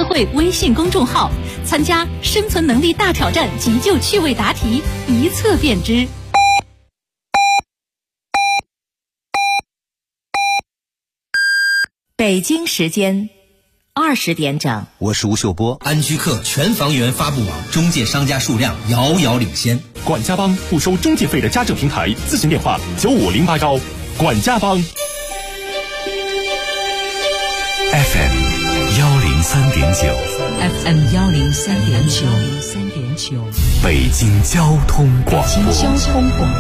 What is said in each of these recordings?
会微信公众号，参加生存能力大挑战急救趣味答题，一测便知。 北京时间20点整， 我是吴秀波。 安居客全房源发布网中介商家数量遥遥领先。 管家帮不收中介费的家政平台，咨询电话9508管家帮。 FM 103.9 FM 103.9 北京交通广播。 北京交通广播。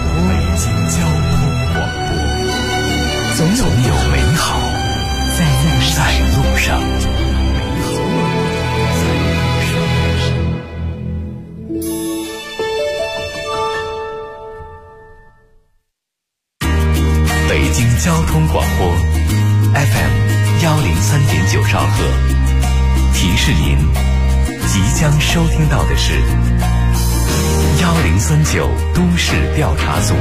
总有美好在路上。北京交通广播 FM 103.9兆赫，提示您即将收听到的是1039都市调查组。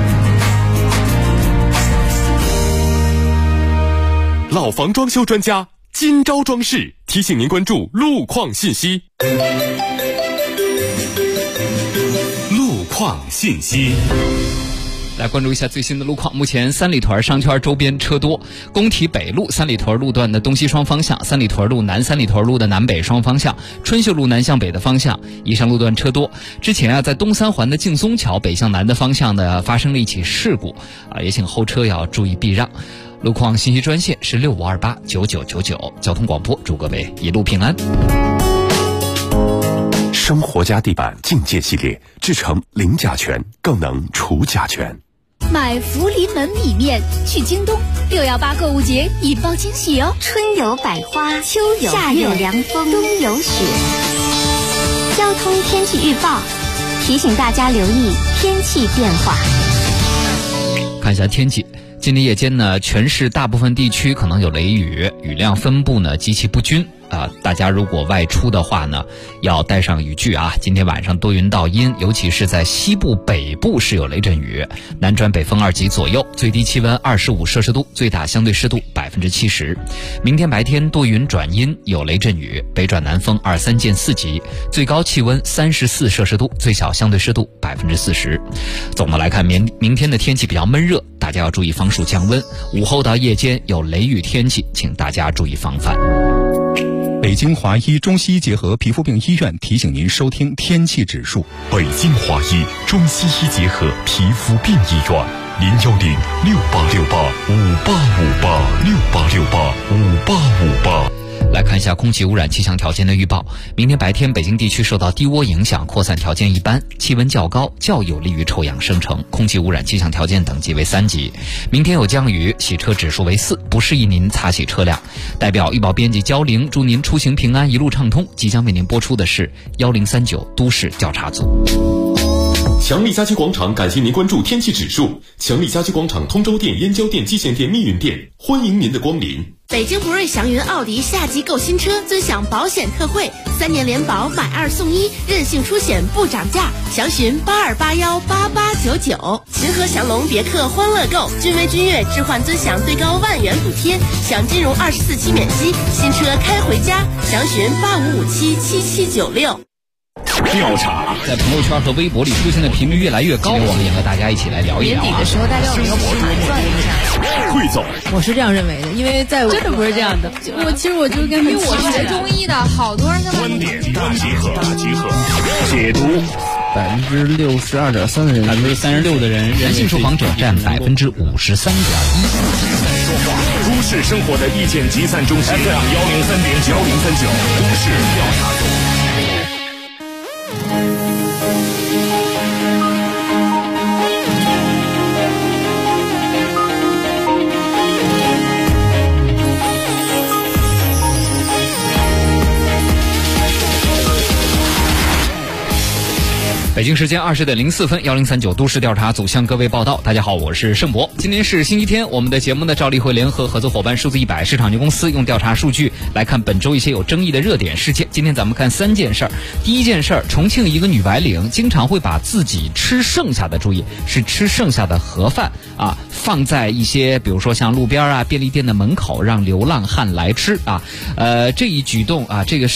老房装修专家今朝装饰提醒您关注路况信息。路况信息， 来关注一下最新的路况。目前三里屯商圈周边车多，工体北路三里屯路段的东西双方向，三里屯路南三里屯路的南北双方向，春秀路南向北的方向，以上路段车多。之前在东三环的劲松桥北向南的方向呢，发生了一起事故也请后车要注意避让。路况信息专线是65289999，交通广播，祝各位一路平安。 生活家地板境界系列，制成零甲醛，更能除甲醛。 买福临门米面去京东，618购物节引爆惊喜哦！ 春有百花， 秋有夏有凉风， 冬有雪。 交通天气预报提醒大家留意天气变化。 看一下天气。今天夜间呢，全市大部分地区可能有雷雨，雨量分布呢极其不均大家如果外出的话呢，要带上雨具啊。今天晚上多云到阴，尤其是在西部北部是有雷阵雨，南转北风2级左右，最低气温25摄氏度，最大相对湿度70%。明天白天多云转阴，有雷阵雨，北转南风23见4级，最高气温34摄氏度，最小相对湿度40%。总的来看，明天的天气比较闷热，大家要注意防暑降温。午后到夜间有雷雨天气，请大家注意防范。 北京华医中西医结合皮肤病医院提醒您收听天气指数。 北京华医中西医结合皮肤病医院，0106868585858，68685858。 来看一下空气污染气象条件的预报。明天白天北京地区受到低涡影响，扩散条件一般，气温较高，较有利于臭氧生成，空气污染气象条件等级为3级。明天有降雨，洗车指数为4，不适宜您擦洗车辆。代表预报编辑焦玲祝您出行平安，一路畅通。即将为您播出的是1039都市调查组。 强力家居广场感谢您关注天气指数。强力家居广场通州店、燕郊店、蓟县店、密云店，欢迎您的光临。 北京博瑞祥云奥迪夏季购新车尊享保险特惠，3年联保买2送1，任性出险不涨价，详询82818899。秦河祥龙别克欢乐购，君威君越置换尊享最高10000元补贴，享金融24期免息，新车开回家，详询85577796。 调查在朋友圈和微博里出现的频率越来越高，我们也和大家一起来聊一聊。 年底的时候，大家有一个盘算一下。 汇总， 我是这样认为的，因为在真的不是这样的。其实我就跟因为我学中医的，好多人他们观点大集合，解读。 62.3%的人 ，36%的人，男性受访者占53.1%。 都市生活的意见集散中心， FM 103.9 都市调查组。 北京时间20点04分，1039都市调查组向各位报道。大家好，我是盛博。今天是星期天，我们的节目呢，照例会联合合作伙伴数字100市场有限公司，用调查数据来看本周一些有争议的热点事件。今天咱们看3件事儿。第一件事儿，重庆一个女白领经常会把自己吃剩下的，注意是吃剩下的盒饭放在一些比如说像路边便利店的门口，让流浪汉来吃这一举动这个事儿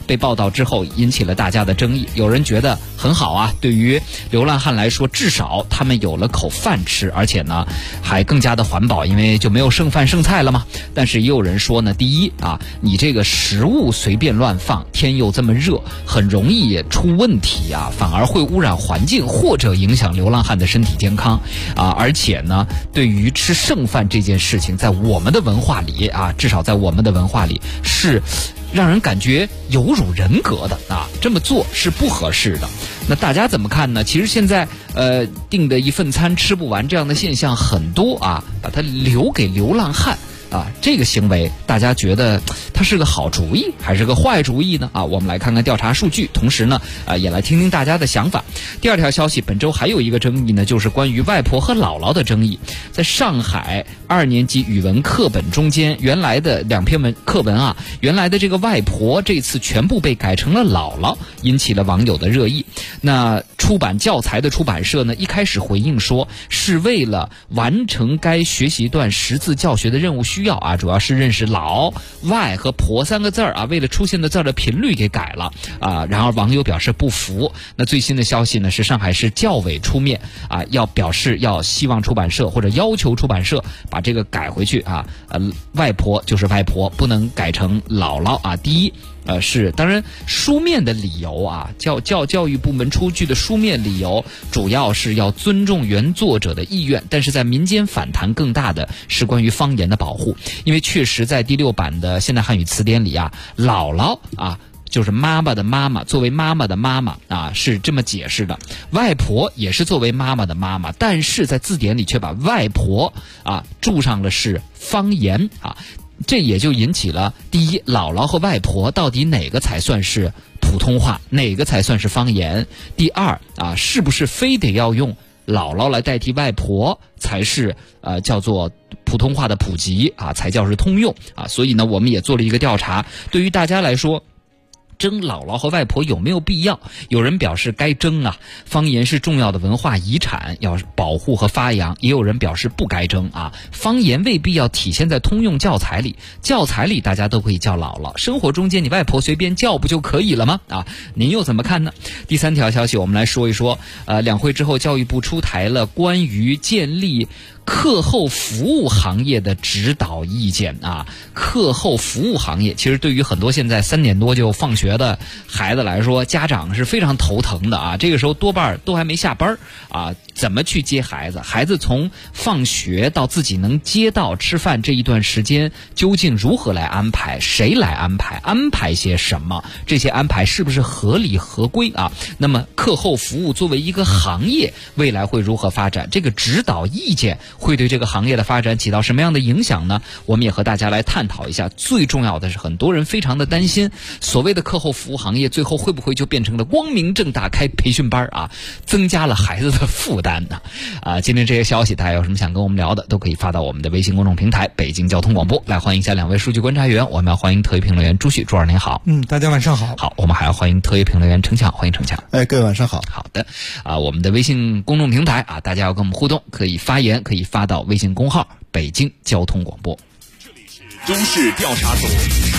被报道之后引起了大家的争议。有人觉得很好啊，对于流浪汉来说，至少他们有了口饭吃，而且呢还更加的环保，因为就没有剩饭剩菜了嘛。但是也有人说呢，第一啊，你这个食物随便乱放，天又这么热，很容易出问题啊，反而会污染环境或者影响流浪汉的身体健康啊。而且呢，对于吃剩饭这件事情，在我们的文化里啊，至少在我们的文化里是让人感觉有辱人格的啊，这么做是不合适的。那大家怎么看呢？其实现在订的一份餐吃不完这样的现象很多啊，把它留给流浪汉啊，这个行为大家觉得它是个好主意还是个坏主意呢？啊，我们来看看调查数据，同时呢也来听听大家的想法。第二条消息，本周还有一个争议呢，就是关于外婆和姥姥的争议。在上海2年级语文课本中间，原来的2篇课文啊，原来的这个外婆这次全部被改成了姥姥，引起了网友的热议。那出版教材的出版社呢，一开始回应说是为了完成该学习段识字教学的任务需要啊，主要是认识老、外和婆3个字啊，为了出现的字的频率给改了啊。然而网友表示不服。那最新的消息呢，是上海市教委出面啊，要希望出版社或者要求出版社把这个改回去啊。外婆就是外婆，不能改成姥姥啊。第一。是，当然书面的理由啊，教育部门出具的书面理由，主要是要尊重原作者的意愿，但是在民间反弹更大的是关于方言的保护，因为确实在第6版的现代汉语词典里啊，姥姥啊就是妈妈的妈妈，作为妈妈的妈妈啊，是这么解释的。外婆也是作为妈妈的妈妈，但是在字典里却把外婆啊注上了是方言啊。这也就引起了第一，姥姥和外婆到底哪个才算是普通话，哪个才算是方言？第二啊，是不是非得要用姥姥来代替外婆才是叫做普通话的普及啊，才叫是通用啊？所以呢，我们也做了一个调查，对于大家来说，争姥姥和外婆有没有必要？有人表示该争啊，方言是重要的文化遗产，要保护和发扬。也有人表示不该争啊，方言未必要体现在通用教材里，教材里大家都可以叫姥姥，生活中间你外婆随便叫不就可以了吗？啊，您又怎么看呢？第3条消息，我们来说一说，两会之后，教育部出台了关于建立课后服务行业的指导意见啊。课后服务行业其实对于很多现在3点多就放学的孩子来说，家长是非常头疼的啊。这个时候多半都还没下班啊，怎么去接孩子？孩子从放学到自己能接到吃饭这一段时间，究竟如何来安排？谁来安排？安排些什么？这些安排是不是合理合规啊？那么课后服务作为一个行业，未来会如何发展？这个指导意见会对这个行业的发展起到什么样的影响呢？我们也和大家来探讨一下。最重要的是，很多人非常的担心，所谓的课后服务行业最后会不会就变成了光明正大开培训班啊，增加了孩子的负担呢？今天这些消息大家有什么想跟我们聊的，都可以发到我们的微信公众平台北京交通广播来。欢迎一下2位数据观察员，我们要欢迎特约评论员朱旭。朱老师您好。 大家晚上好。 好，我们还要欢迎特约评论员程强，欢迎程强。 各位晚上好。 好的我们的微信公众平台啊，大家要跟我们互动，可以发言，可以发到微信公号北京交通广播。 这里是中视调查组。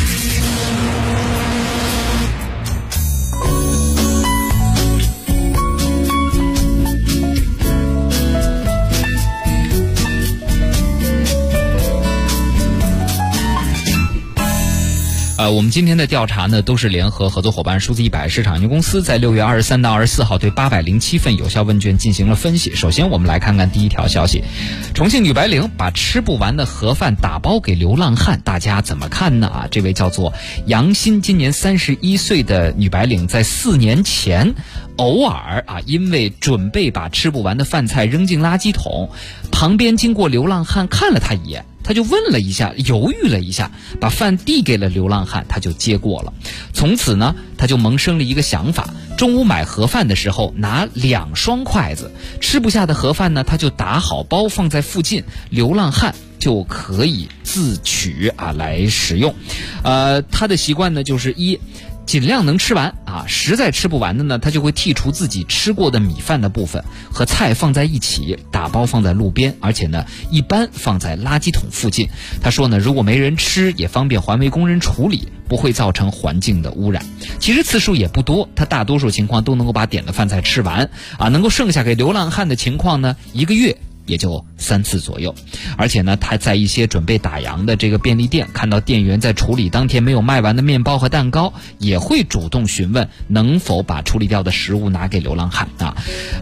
我们今天的调查呢，都是联合合作伙伴数字100市场有限公司在6月23到24号对807份有效问卷进行了分析。首先我们来看看第一条消息，重庆女白领把吃不完的盒饭打包给流浪汉，大家怎么看呢？这位叫做杨鑫，今年31岁的女白领，在4年前偶尔因为准备把吃不完的饭菜扔进垃圾桶，旁边经过流浪汉看了她一眼，他就问了一下，犹豫了一下，把饭递给了流浪汉，他就接过了。从此呢，他就萌生了一个想法，中午买盒饭的时候拿2双筷子，吃不下的盒饭呢，他就打好包放在附近，流浪汉就可以自取来食用。他的习惯呢，就是尽量能吃完啊，实在吃不完的呢，他就会剔除自己吃过的米饭的部分，和菜放在一起，打包放在路边，而且呢，一般放在垃圾桶附近。他说呢，如果没人吃，也方便环卫工人处理，不会造成环境的污染。其实次数也不多，他大多数情况都能够把点的饭菜吃完啊，能够剩下给流浪汉的情况呢，1个月也就3次左右。而且呢，他在一些准备打烊的这个便利店，看到店员在处理当天没有卖完的面包和蛋糕，也会主动询问能否把处理掉的食物拿给流浪汉啊。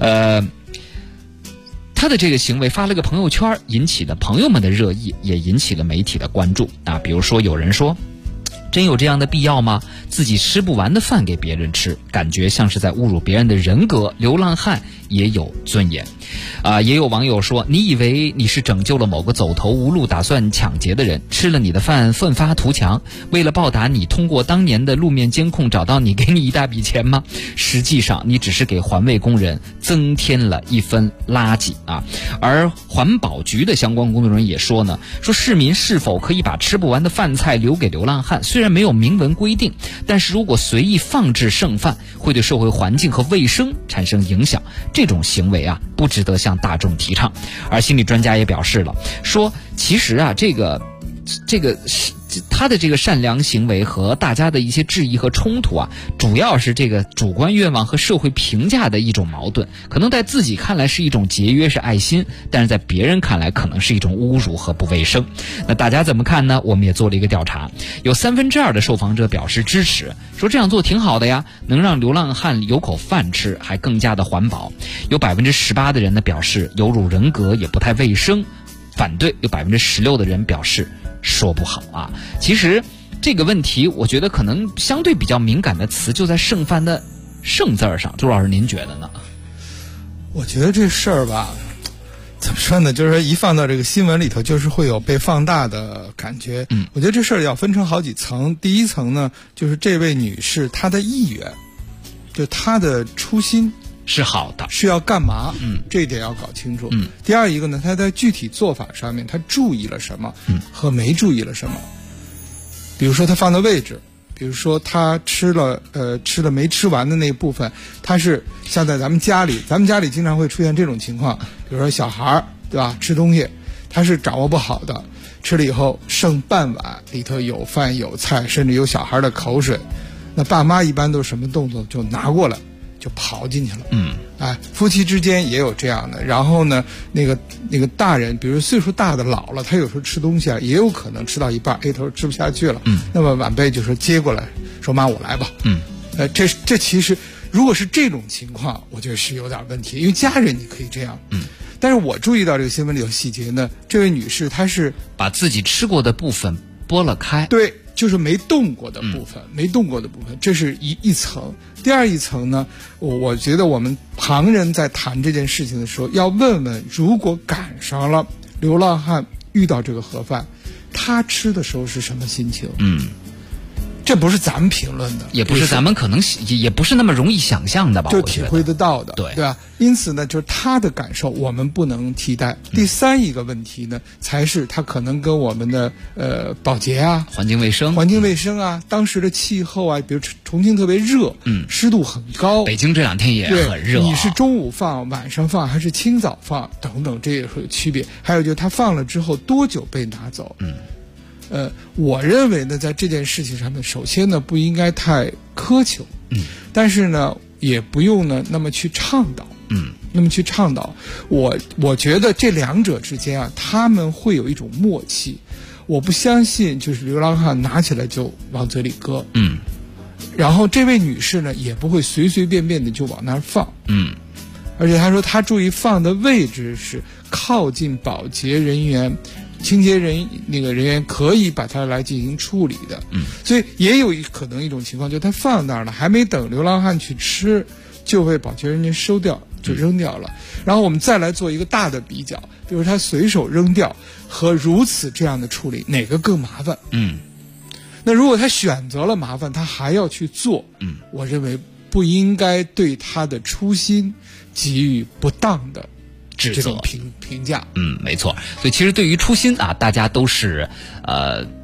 他的这个行为发了个朋友圈，引起了朋友们的热议，也引起了媒体的关注啊。比如说有人说，真有这样的必要吗？自己吃不完的饭给别人吃，感觉像是在侮辱别人的人格。流浪汉也有尊严。也有网友说，你以为你是拯救了某个走投无路打算抢劫的人，吃了你的饭奋发图强，为了报答你，通过当年的路面监控找到你，给你一大笔钱吗？实际上你只是给环卫工人增添了一分垃圾啊。而环保局的相关工作人员也说呢，说市民是否可以把吃不完的饭菜留给流浪汉，虽然没有明文规定，但是如果随意放置剩饭，会对社会环境和卫生产生影响，这种行为啊，不值得向大众提倡。而心理专家也表示了，说其实啊，这个他的这个善良行为和大家的一些质疑和冲突啊，主要是这个主观愿望和社会评价的一种矛盾，可能在自己看来是一种节约是爱心，但是在别人看来可能是一种侮辱和不卫生。那大家怎么看呢？我们也做了一个调查，有2/3的受访者表示支持，说这样做挺好的呀，能让流浪汉有口饭吃，还更加的环保。有18%的人呢表示有辱人格，也不太卫生，反对有16%的人表示说不好啊。其实这个问题我觉得可能相对比较敏感的词就在剩饭的剩字上。周老师您觉得呢？ 我觉得这事儿吧，怎么说呢，就是说一放到这个新闻里头，就是会有被放大的感觉。我觉得这事儿要分成好几层。第一层呢，就是这位女士她的意愿，就她的初心是好的， 是要干嘛？这一点要搞清楚。第二一个呢，他在具体做法上面，他注意了什么，和没注意了什么。比如说他放的位置，比如说他吃了没吃完的那部分，他是像在咱们家里经常会出现这种情况，比如说小孩对吧，吃东西他是掌握不好的，吃了以后剩半碗，里头有饭有菜，甚至有小孩的口水，那爸妈一般都是什么动作？就拿过来就刨进去了。夫妻之间也有这样的。然后呢，那个大人，比如岁数大的老了，他有时候吃东西啊，也有可能吃到一半，头吃不下去了。那么晚辈就说接过来，说妈我来吧。这其实如果是这种情况，我觉得是有点问题，因为家人你可以这样。但是我注意到这个新闻里有细节呢，这位女士她是把自己吃过的部分剥了开。 对，就是没动过的部分，这是一层。第二一层呢，我觉得我们旁人在谈这件事情的时候，要问问，如果赶上了流浪汉遇到这个盒饭，他吃的时候是什么心情？这不是咱们评论的， 也不是咱们可能也不是那么容易想象的吧？ 就体会得到的， 对吧？因此呢，就是他的感受我们不能替代。第三一个问题呢，才是他可能跟我们的保洁啊、 环境卫生啊、当时的气候啊，比如重庆特别热，湿度很高， 北京这2天也很热， 你是中午放、晚上放还是清早放等等，这也会有区别。还有就是他放了之后多久被拿走？我认为呢，在这件事情上面，首先呢不应该太苛求，但是呢也不用呢那么去倡导，我觉得这两者之间啊，他们会有一种默契。我不相信就是流浪汉拿起来就往嘴里搁，然后这位女士呢也不会随随便便的就往那儿放，而且她说她注意放的位置是靠近保洁人员、清洁人员可以把它来进行处理的，所以也有可能一种情况，就他放那儿了，还没等流浪汉去吃，就被保洁人员收掉，就扔掉了。然后我们再来做一个大的比较，比如他随手扔掉和如此这样的处理，哪个更麻烦？那如果他选择了麻烦，他还要去做，我认为不应该对他的初心给予不当的这种评价。 没错。所以其实对于初心啊，大家都是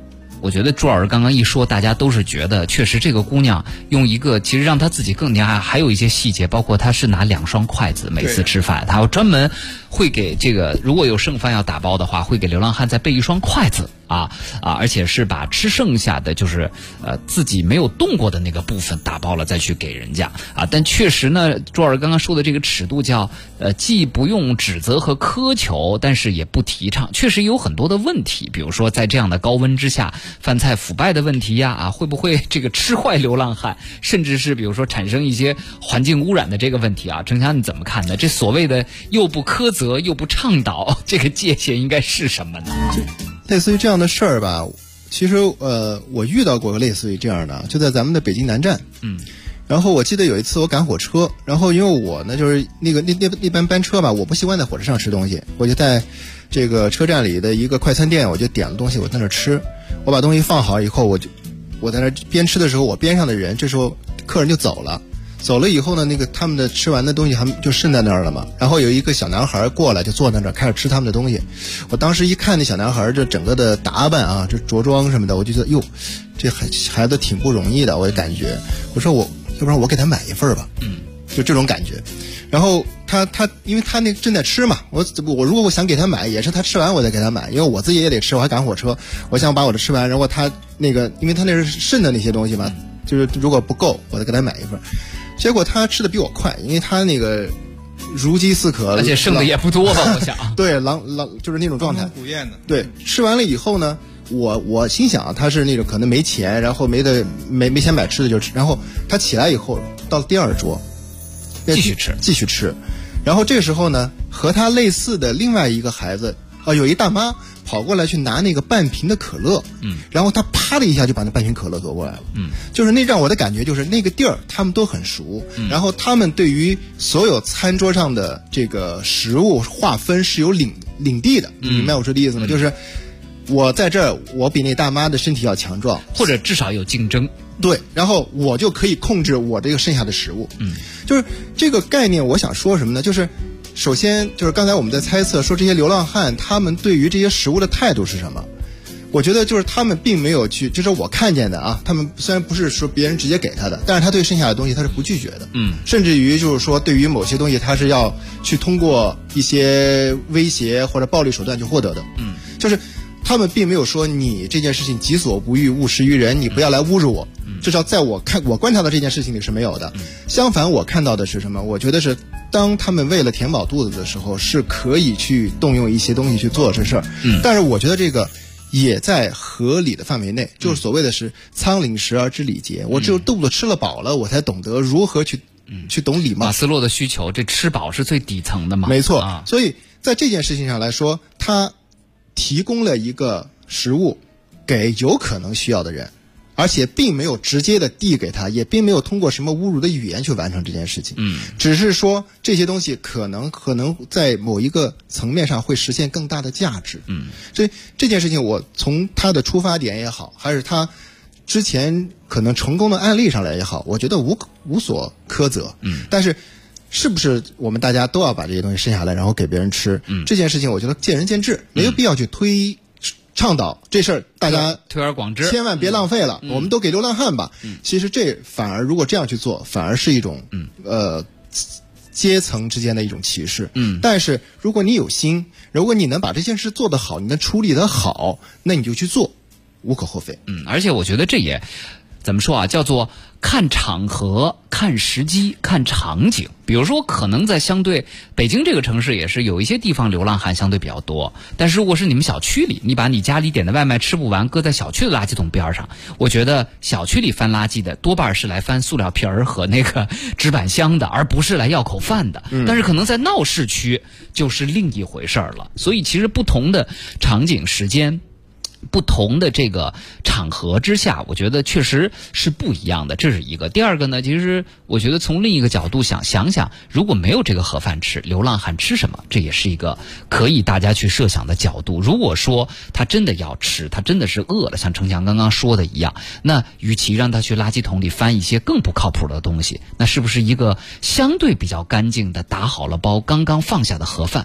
我觉得朱老师刚刚一说，大家都是觉得确实这个姑娘用一个其实让她自己更还有一些细节，包括她是拿2双筷子每次吃饭，她要专门会给这个如果有剩饭要打包的话，会给流浪汉再备1双筷子而且是把吃剩下的就是自己没有动过的那个部分打包了再去给人家但确实呢，朱老师刚刚说的这个尺度叫既不用指责和苛求，但是也不提倡，确实有很多的问题，比如说在这样的高温之下饭菜腐败的问题呀会不会这个吃坏流浪汉，甚至是比如说产生一些环境污染的这个问题程强你怎么看呢？这所谓的又不苛责又不倡导，这个界限应该是什么呢？ 类似于这样的事儿吧，其实我遇到过类似于这样的，就在咱们的北京南站。然后我记得有一次我赶火车，然后因为我呢就是那班班车吧，我不习惯在火车上吃东西，我就在这个车站里的一个快餐店，我就点了东西，我在那吃。我把东西放好以后，我在那边吃的时候，我边上的人这时候客人就走了以后呢，那个他们的吃完的东西还就剩在那儿了嘛。然后有一个小男孩过来，就坐在那儿开始吃他们的东西。我当时一看那小男孩这整个的打扮这着装什么的，我就觉得哟，这孩子挺不容易的，我的感觉。我说要不然我给他买一份吧，就这种感觉。然后他因为他那正在吃嘛，我如果我想给他买，也是他吃完我再给他买，因为我自己也得吃，我还赶火车，我想把我的吃完，然后他那个因为他那是剩的那些东西嘛，就是如果不够，我再给他买一份。结果他吃的比我快，因为他那个如饥似渴， 而且剩的也不多吧，我想。 对，狼就是那种状态。 不厌的。 对，吃完了以后呢，我心想他是那种可能没钱，然后没钱买吃的就吃。然后他起来以后到了第2桌， 继续吃。 然后这个时候呢，和他类似的另外一个孩子有一大妈跑过来去拿那个半瓶的可乐，然后他啪的一下就把那半瓶可乐夺过来了，就是那让我的感觉就是那个地儿他们都很熟，然后他们对于所有餐桌上的这个食物划分是有领地的，你明白我说的意思吗？就是我在这儿，我比那大妈的身体要强壮， 或者至少有竞争。 对，然后我就可以控制我这个剩下的食物。就是这个概念，我想说什么呢？就是首先就是刚才我们在猜测说这些流浪汉他们对于这些食物的态度是什么？我觉得就是他们并没有去，就是我看见的他们虽然不是说别人直接给他的，但是他对剩下的东西他是不拒绝的。甚至于就是说对于某些东西他是要去通过一些威胁或者暴力手段去获得的。就是他们并没有说你这件事情己所不欲勿施于人，你不要来侮辱我。至少在我观察到这件事情里是没有的。相反我看到的是什么？我觉得是当他们为了填饱肚子的时候是可以去动用一些东西去做这事儿。但是我觉得这个也在合理的范围内，就是所谓的是仓廪实而知礼节。我只有肚子吃了饱了，我才懂得如何去懂礼貌。 马斯洛的需求，这吃饱是最底层的嘛？ 没错。所以在这件事情上来说，他提供了一个食物给有可能需要的人，而且并没有直接的递给他，也并没有通过什么侮辱的语言去完成这件事情。只是说这些东西可能在某一个层面上会实现更大的价值。所以这件事情我从他的出发点也好，还是他之前可能成功的案例上来也好，我觉得无所苛责。但是是不是我们大家都要把这些东西剩下来然后给别人吃？这件事情我觉得见仁见智，没有必要去倡导这事儿，大家推而广之， 千万别浪费了，我们都给流浪汉吧。其实这反而如果这样去做，反而是一种阶层之间的一种歧视。但是如果你有心，如果你能把这件事做得好，你能处理得好，那你就去做，无可厚非。 而且我觉得这也怎么说啊，叫做看场合、看时机、看场景。比如说可能在相对北京这个城市也是有一些地方流浪汉相对比较多，但是如果是你们小区里，你把你家里点的外卖吃不完搁在小区的垃圾桶边上，我觉得小区里翻垃圾的多半是来翻塑料瓶儿和那个纸板箱的，而不是来要口饭的。但是可能在闹市区就是另一回事了。所以其实不同的场景、时间、不同的这个场合之下，我觉得确实是不一样的，这是一个。第二个呢，其实我觉得从另一个角度想想，如果没有这个盒饭吃，流浪汉吃什么？这也是一个可以大家去设想的角度。如果说他真的要吃，他真的是饿了，像程强刚刚说的一样，那与其让他去垃圾桶里翻一些更不靠谱的东西，那是不是一个相对比较干净的打好了包刚刚放下的盒饭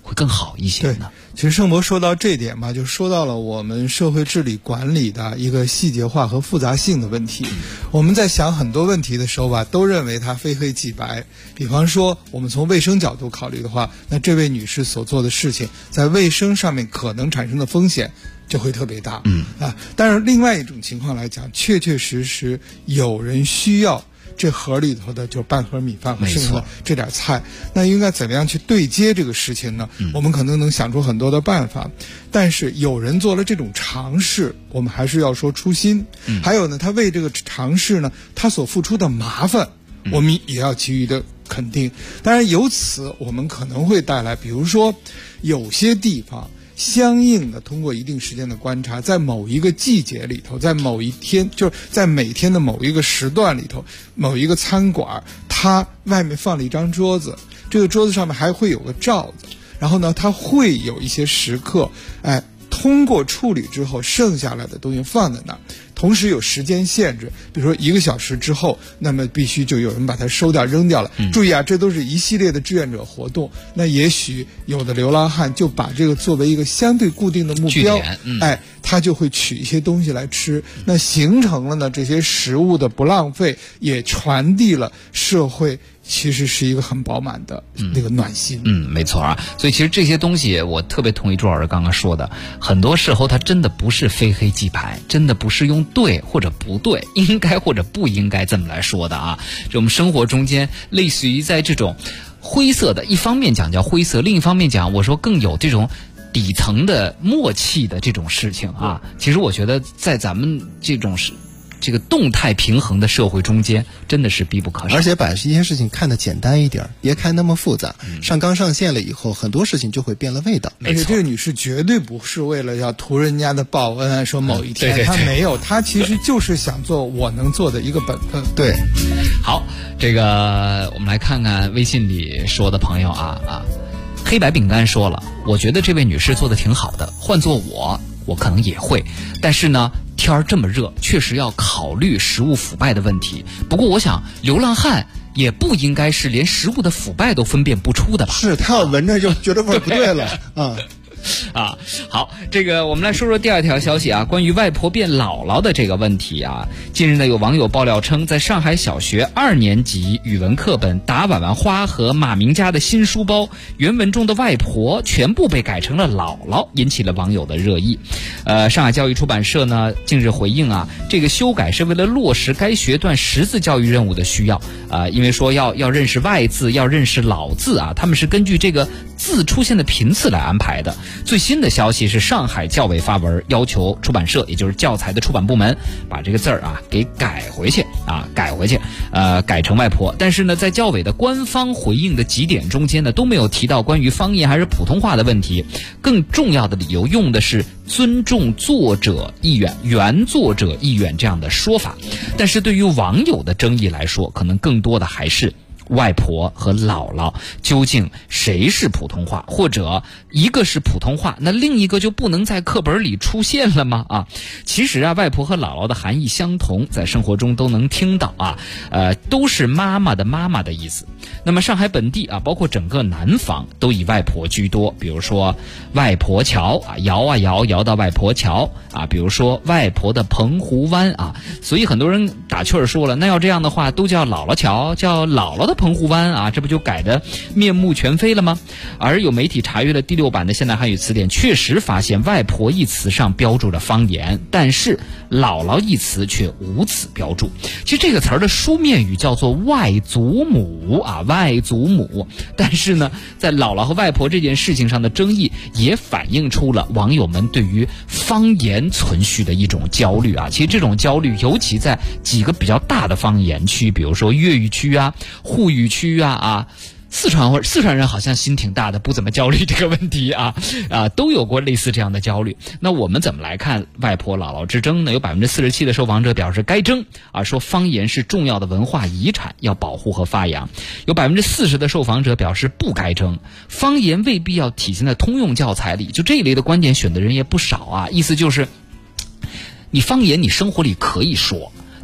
会更好一些呢？ 其实盛博说到这点嘛，就说到了我们社会治理管理的一个细节化和复杂性的问题。我们在想很多问题的时候吧，都认为它非黑即白。比方说，我们从卫生角度考虑的话，那这位女士所做的事情，在卫生上面可能产生的风险就会特别大。但是另外一种情况来讲，确确实实有人需要这盒里头的就半盒米饭和剩下的这点菜，那应该怎么样去对接这个事情呢？我们可能能想出很多的办法，但是有人做了这种尝试，我们还是要说初心。还有呢，他为这个尝试呢，他所付出的麻烦，我们也要给予的肯定。当然，由此我们可能会带来，比如说有些地方相应的通过一定时间的观察，在某一个季节里头，在某一天，就是在每天的某一个时段里头，某一个餐馆，它外面放了一张桌子，这个桌子上面还会有个罩子，然后呢，它会有一些食客，通过处理之后剩下来的东西放在那儿，同时有时间限制，比如说1个小时之后，那么必须就有人把它收掉扔掉了。注意啊，这都是一系列的志愿者活动。那也许有的流浪汉就把这个作为一个相对固定的目标，他就会取一些东西来吃，那形成了呢这些食物的不浪费，也传递了社会其实是一个很饱满的那个暖心。 没错啊。所以其实这些东西我特别同意朱老师刚刚说的，很多时候它真的不是非黑即白，真的不是用对或者不对，应该或者不应该这么来说的啊。就我们生活中间类似于在这种灰色的，一方面讲叫灰色，另一方面讲我说更有这种底层的默契的这种事情啊，其实我觉得在咱们这个动态平衡的社会中间，真的是必不可少。 而且把这些事情看得简单一点，别看那么复杂。上纲上线了以后，很多事情就会变了味道。 而且这个女士绝对不是为了要图人家的报恩，说某一天她没有，她其实就是想做我能做的一个本分。 对， 好，这个我们来看看微信里说的朋友啊，黑白饼干说了，我觉得这位女士做的挺好的，换做我可能也会，但是呢，天儿这么热，确实要考虑食物腐败的问题。不过我想，流浪汉也不应该是连食物的腐败都分辨不出的吧？ 是，他要闻着就觉得味儿不对了好，这个我们来说说第二条消息啊，关于外婆变姥姥的这个问题啊。近日呢，有网友爆料称，在上海小学2年级语文课本打碗碗花和马明家的新书包原文中的外婆全部被改成了姥姥，引起了网友的热议。上海教育出版社呢近日回应啊，这个修改是为了落实该学段识字教育任务的需要因为说要认识外字，要认识老字啊，他们是根据这个字出现的频次来安排的。最新的消息是上海教委发文要求出版社，也就是教材的出版部门，把这个字儿给改回去，改成外婆。但是呢，在教委的官方回应的几点中间呢，都没有提到关于方言还是普通话的问题。更重要的理由用的是尊重作者意愿、原作者意愿这样的说法。但是对于网友的争议来说，可能更多的还是外婆和姥姥究竟谁是普通话，或者一个是普通话，那另一个就不能在课本里出现了吗？其实外婆和姥姥的含义相同，在生活中都能听到都是妈妈的妈妈的意思。那么上海本地包括整个南方都以外婆居多，比如说外婆桥摇到外婆桥比如说外婆的澎湖湾所以很多人打趣儿说了，那要这样的话，都叫姥姥桥，叫姥姥的澎湖湾这不就改得面目全非了吗？而有媒体查阅了第6版的现代汉语词典，确实发现外婆一词上标注了方言，但是姥姥一词却无此标注。其实这个词儿的书面语叫做外祖母外祖母，但是呢，在姥姥和外婆这件事情上的争议，也反映出了网友们对于方言存续的一种焦虑其实这种焦虑尤其在几个比较大的方言区，比如说粤语区沪语区四川人好像心挺大的，不怎么焦虑这个问题都有过类似这样的焦虑。那我们怎么来看外婆姥姥之争呢？有47%的受访者表示该争说方言是重要的文化遗产，要保护和发扬。有40%的受访者表示不该争，方言未必要体现在通用教材里。就这一类的观点选的人也不少意思就是你方言你生活里可以说，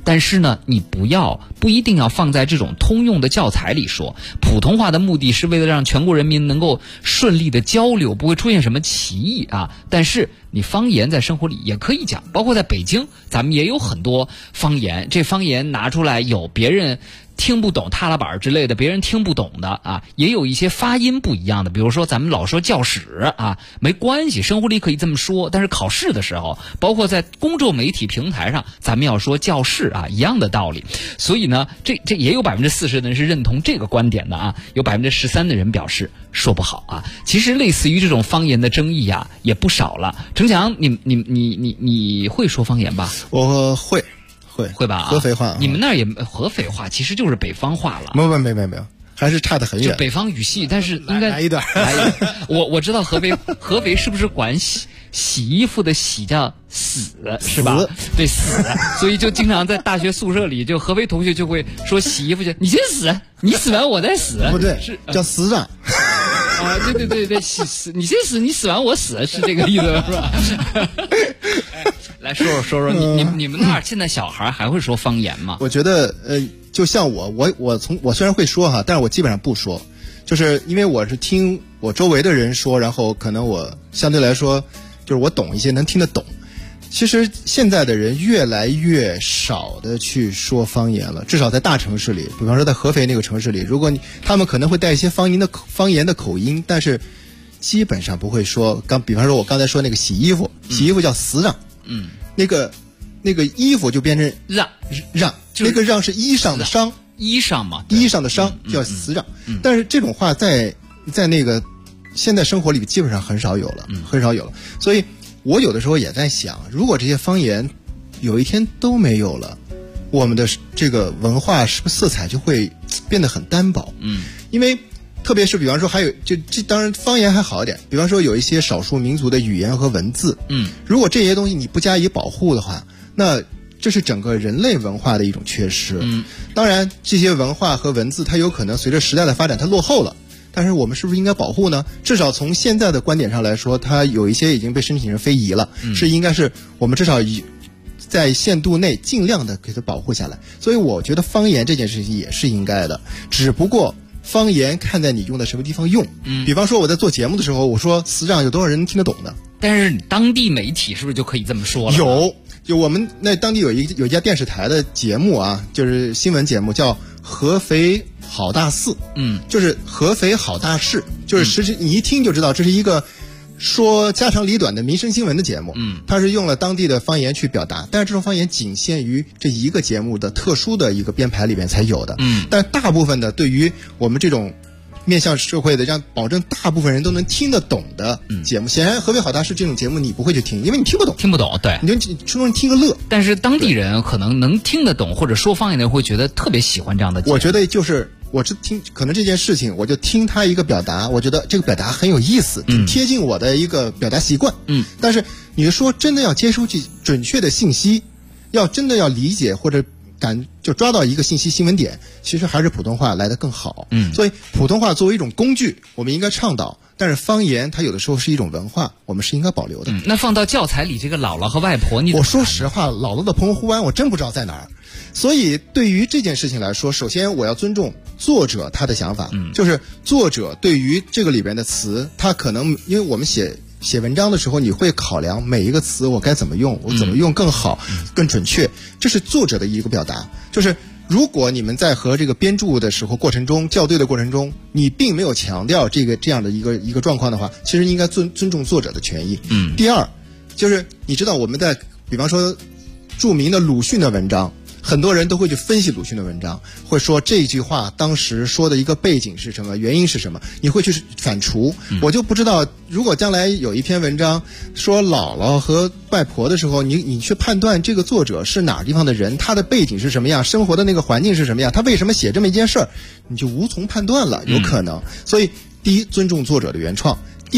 但是呢，你不一定要放在这种通用的教材里说。普通话的目的是为了让全国人民能够顺利的交流，不会出现什么歧义啊。但是你方言在生活里也可以讲，包括在北京，咱们也有很多方言，这方言拿出来有别人听不懂，踏拉板之类的别人听不懂的啊，也有一些发音不一样的，比如说咱们老说教室啊，没关系，生活里可以这么说，但是考试的时候，包括在公众媒体平台上，咱们要说教室啊，一样的道理。所以呢，这也有40%的人是认同这个观点的啊，有13%的人表示说不好啊。其实类似于这种方言的争议啊，也不少了。程强，你会说方言吧？ 我会吧？ 合肥话， 你们那儿也合肥话，其实就是北方话了。 没有，还是差得很远。 就北方语系，但是应该来一段。 我知道合肥是不是管洗衣服的洗叫死是吧？对，死，所以就经常在大学宿舍里，就合肥同学就会说洗衣服就你先死，你死完我再死。 不对， 是叫死长。 啊，对，死你先死，你死完我死，是这个意思是吧？来说你们那儿现在小孩还会说方言吗？ 我觉得就像我虽然会说哈，但是我基本上不说，就是因为我是听我周围的人说，然后可能我相对来说就是我懂一些，能听得懂。其实现在的人越来越少的去说方言了，至少在大城市里，比方说在合肥那个城市里，如果他们可能会带一些方言的口音，但是基本上不会说。比方说我刚才说那个洗衣服叫死让，那个衣服就变成让，那个让是衣裳的裳， 衣裳嘛， 衣裳的裳叫死让。但是这种话在那个现在生活里基本上很少有了，所以我有的时候也在想，如果这些方言有一天都没有了，我们的这个文化是不是色彩就会变得很单薄？因为特别是比方说还有这当然方言还好一点，比方说有一些少数民族的语言和文字，如果这些东西你不加以保护的话，那这是整个人类文化的一种缺失。当然这些文化和文字它有可能随着时代的发展它落后了，但是我们是不是应该保护呢？至少从现在的观点上来说，它有一些已经被申请成非遗了，应该是我们至少在限度内尽量的给它保护下来。所以我觉得方言这件事情也是应该的，只不过方言看在你用在什么地方用。比方说我在做节目的时候，我说死长有多少人听得懂呢？ 但是当地媒体是不是就可以这么说了？ 就我们那当地有一家电视台的节目啊，就是新闻节目叫合肥好大事，就是合肥好大事，就是实质你一听就知道这是一个说家长里短的民生新闻的节目，它是用了当地的方言去表达，但是这种方言仅限于这一个节目的特殊的一个编排里面才有的，但大部分的对于我们这种面向社会的，让保证大部分人都能听得懂的节目，显然合肥好大事这种节目你不会去听，因为你听不懂， 对， 你就冲听个乐。 但是当地人可能能听得懂或者说方言的人会觉得特别喜欢这样的节目。 我觉得就是我是听，可能这件事情我就听他一个表达，我觉得这个表达很有意思，挺贴近我的一个表达习惯。但是你说真的要接收准确的信息，真的要理解或者就抓到一个信息新闻点，其实还是普通话来得更好。所以普通话作为一种工具，我们应该倡导。但是方言它有的时候是一种文化，我们是应该保留的。 那放到教材里，这个姥姥和外婆， 我说实话，姥姥的澎湖湾我真不知道在哪儿。所以对于这件事情来说，首先我要尊重作者他的想法，就是作者对于这个里边的词，他可能因为我们写文章的时候，你会考量每一个词我该怎么用，我怎么用更好、更准确，这是作者的一个表达。就是如果你们在和这个编著的时候过程中校对的过程中，你并没有强调这样的一个状况的话，其实应该尊重作者的权益。第二，就是你知道我们在比方说著名的鲁迅的文章，很多人都会去分析鲁迅的文章，会说这句话当时说的一个背景是什么，原因是什么，你会去反刍。我就不知道，如果将来有一篇文章说姥姥和外婆的时候，你去判断这个作者是哪地方的人，他的背景是什么样，生活的那个环境是什么样，他为什么写这么一件事儿，你就无从判断了，有可能。所以第一，尊重作者的原创；第二，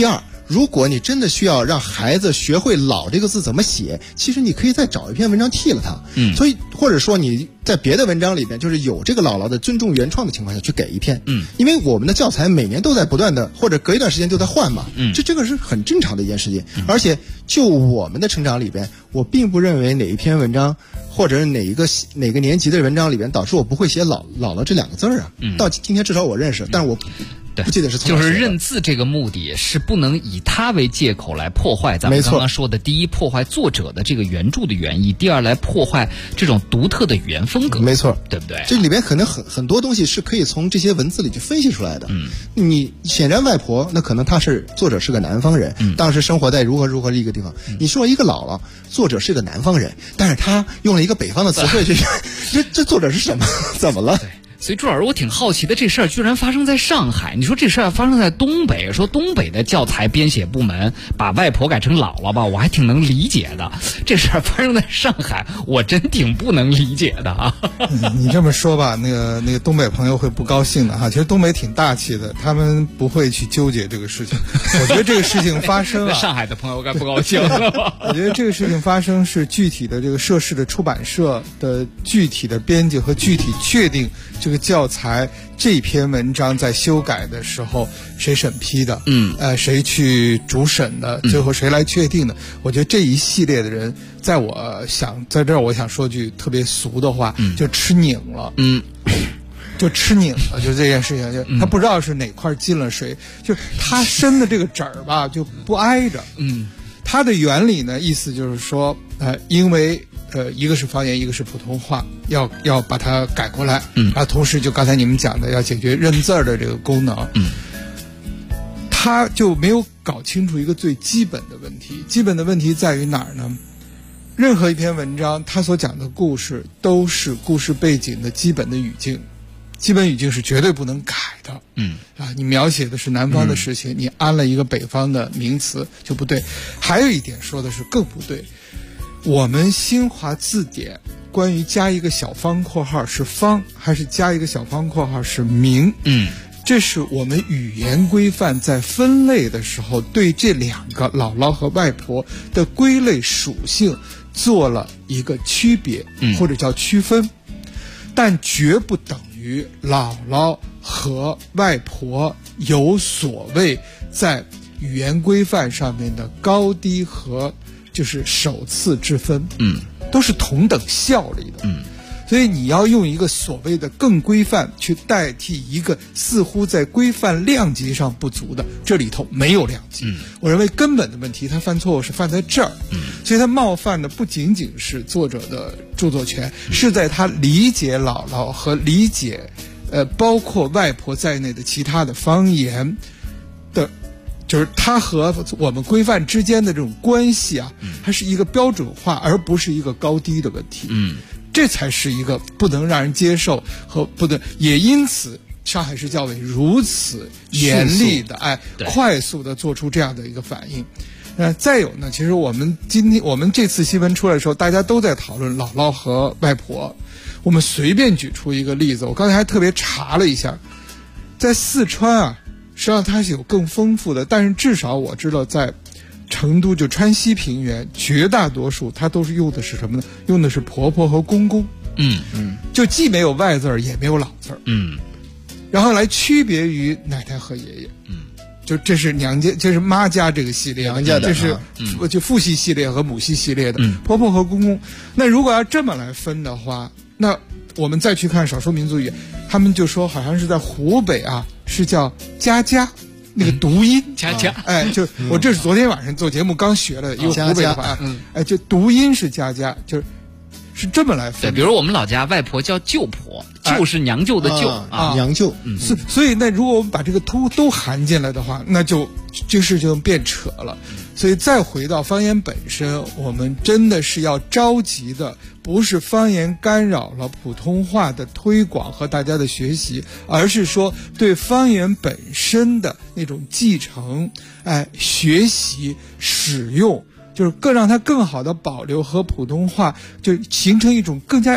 如果你真的需要让孩子学会老这个字怎么写，其实你可以再找一篇文章替了它。所以或者说你在别的文章里边，就是有这个姥姥的尊重原创的情况下去给一篇。因为我们的教材每年都在不断的，或者隔一段时间就在换嘛。这个是很正常的一件事情。而且就我们的成长里边，我并不认为哪一篇文章或者是哪个年级的文章里边导致我不会写姥姥这2个字啊。到今天至少我认识，但是我不记得是从就是认字这个目的是不能以它为借口来破坏咱们刚刚说的，第一破坏作者的这个原著的原意，第二来破坏这种独特的语言风格。 没错， 对不对？ 这里边可能很多东西是可以从这些文字里去分析出来的。你显然外婆那可能作者是个南方人，当时生活在如何的一个地方。你说一个姥姥，作者是个南方人，但是他用了一个北方的词汇去，这作者是什么？怎么了？ 所以朱老师，我挺好奇的，这事儿居然发生在上海。你说这事儿发生在东北，说东北的教材编写部门把外婆改成姥姥吧，我还挺能理解的。这事儿发生在上海，我真挺不能理解的啊。 你这么说吧，那个东北朋友会不高兴的哈。其实东北挺大气的，他们不会去纠结这个事情。我觉得这个事情发生上海的朋友该不高兴了吧？ 我觉得这个事情发生是具体的这个涉事的出版社的具体的编辑和具体确定这个教材这篇文章在修改的时候谁审批的，谁去主审的，最后谁来确定的。我觉得这一系列的人，在这儿我想说句特别俗的话，就吃拧了。就吃拧了，就这件事情，就他不知道是哪块进了谁，就是他伸的这个褶儿吧，就不挨着。它的原理呢，意思就是说，因为一个是方言，一个是普通话，要把它改过来，然后同时就刚才你们讲的，要解决认字儿的这个功能，他就没有搞清楚一个最基本的问题。基本的问题在于哪儿呢？任何一篇文章，它所讲的故事都是故事背景的基本的语境。基本语境是绝对不能改的。你描写的是南方的事情，你安了一个北方的名词就不对。还有一点说的是更不对，我们新华字典关于加一个小方括号是方，还是加一个小方括号是明，这是我们语言规范在分类的时候对这2个姥姥和外婆的归类属性做了一个区别，或者叫区分，但绝不等于姥姥和外婆有所谓在语言规范上面的高低和就是首次之分，都是同等效力的，所以你要用一个所谓的更规范去代替一个似乎在规范量级上不足的，这里头没有量级。我认为根本的问题，他犯错误是犯在这儿，所以他冒犯的不仅仅是作者的著作权，是在他理解姥姥和理解包括外婆在内的其他的方言的，就是他和我们规范之间的这种关系啊，它是一个标准化，而不是一个高低的问题。这才是一个不能让人接受和不能，也因此上海市教委如此严厉的快速的做出这样的一个反应。再有呢，其实我们这次新闻出来的时候，大家都在讨论姥姥和外婆。我们随便举出一个例子，我刚才还特别查了一下，在四川啊，实际上它是有更丰富的，但是至少我知道在成都就川西平原，绝大多数它都是用的是什么呢？用的是婆婆和公公，就既没有外字儿，也没有老字儿，然后来区别于奶奶和爷爷，就这是娘家，这是妈家这个系列， 娘家的， 这是就父系系列和母系系列的，婆婆和公公。那如果要这么来分的话，那我们再去看少数民族语言，他们就说好像是在湖北啊，是叫家家。那个读音家家， 就我这是昨天晚上做节目刚学的一个湖北话，就读音是家家，是这么来分。 对，比如我们老家外婆叫舅婆，舅是娘舅的舅娘舅。 所以那如果我们把这个都含进来的话，那就这事就变扯了。所以再回到方言本身，我们真的是要着急的，不是方言干扰了普通话的推广和大家的学习，而是说对方言本身的那种继承、学习、使用，就是让它更好的保留和普通话就形成一种更加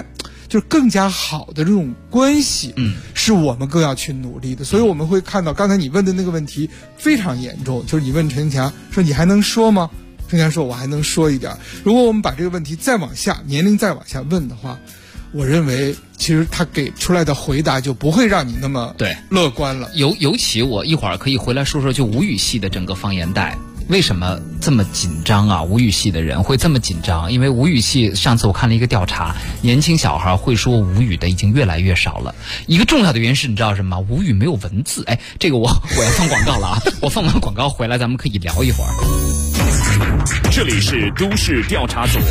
就是更加好的这种关系，是我们更要去努力的。所以我们会看到刚才你问的那个问题非常严重，就是你问陈强说你还能说吗？陈强说我还能说一点。如果我们把这个问题再往下，年龄再往下问的话，我认为其实他给出来的回答就不会让你那么乐观了。 尤其我一会儿可以回来说说就吴语系的整个方言带为什么这么紧张啊？吴语系的人会这么紧张，因为吴语系上次我看了一个调查，年轻小孩会说吴语的已经越来越少了。一个重要的原因是你知道什么吗？吴语没有文字。哎，这个我要放广告了啊！我放完广告回来咱们可以聊一会儿。 这里是都市调查组。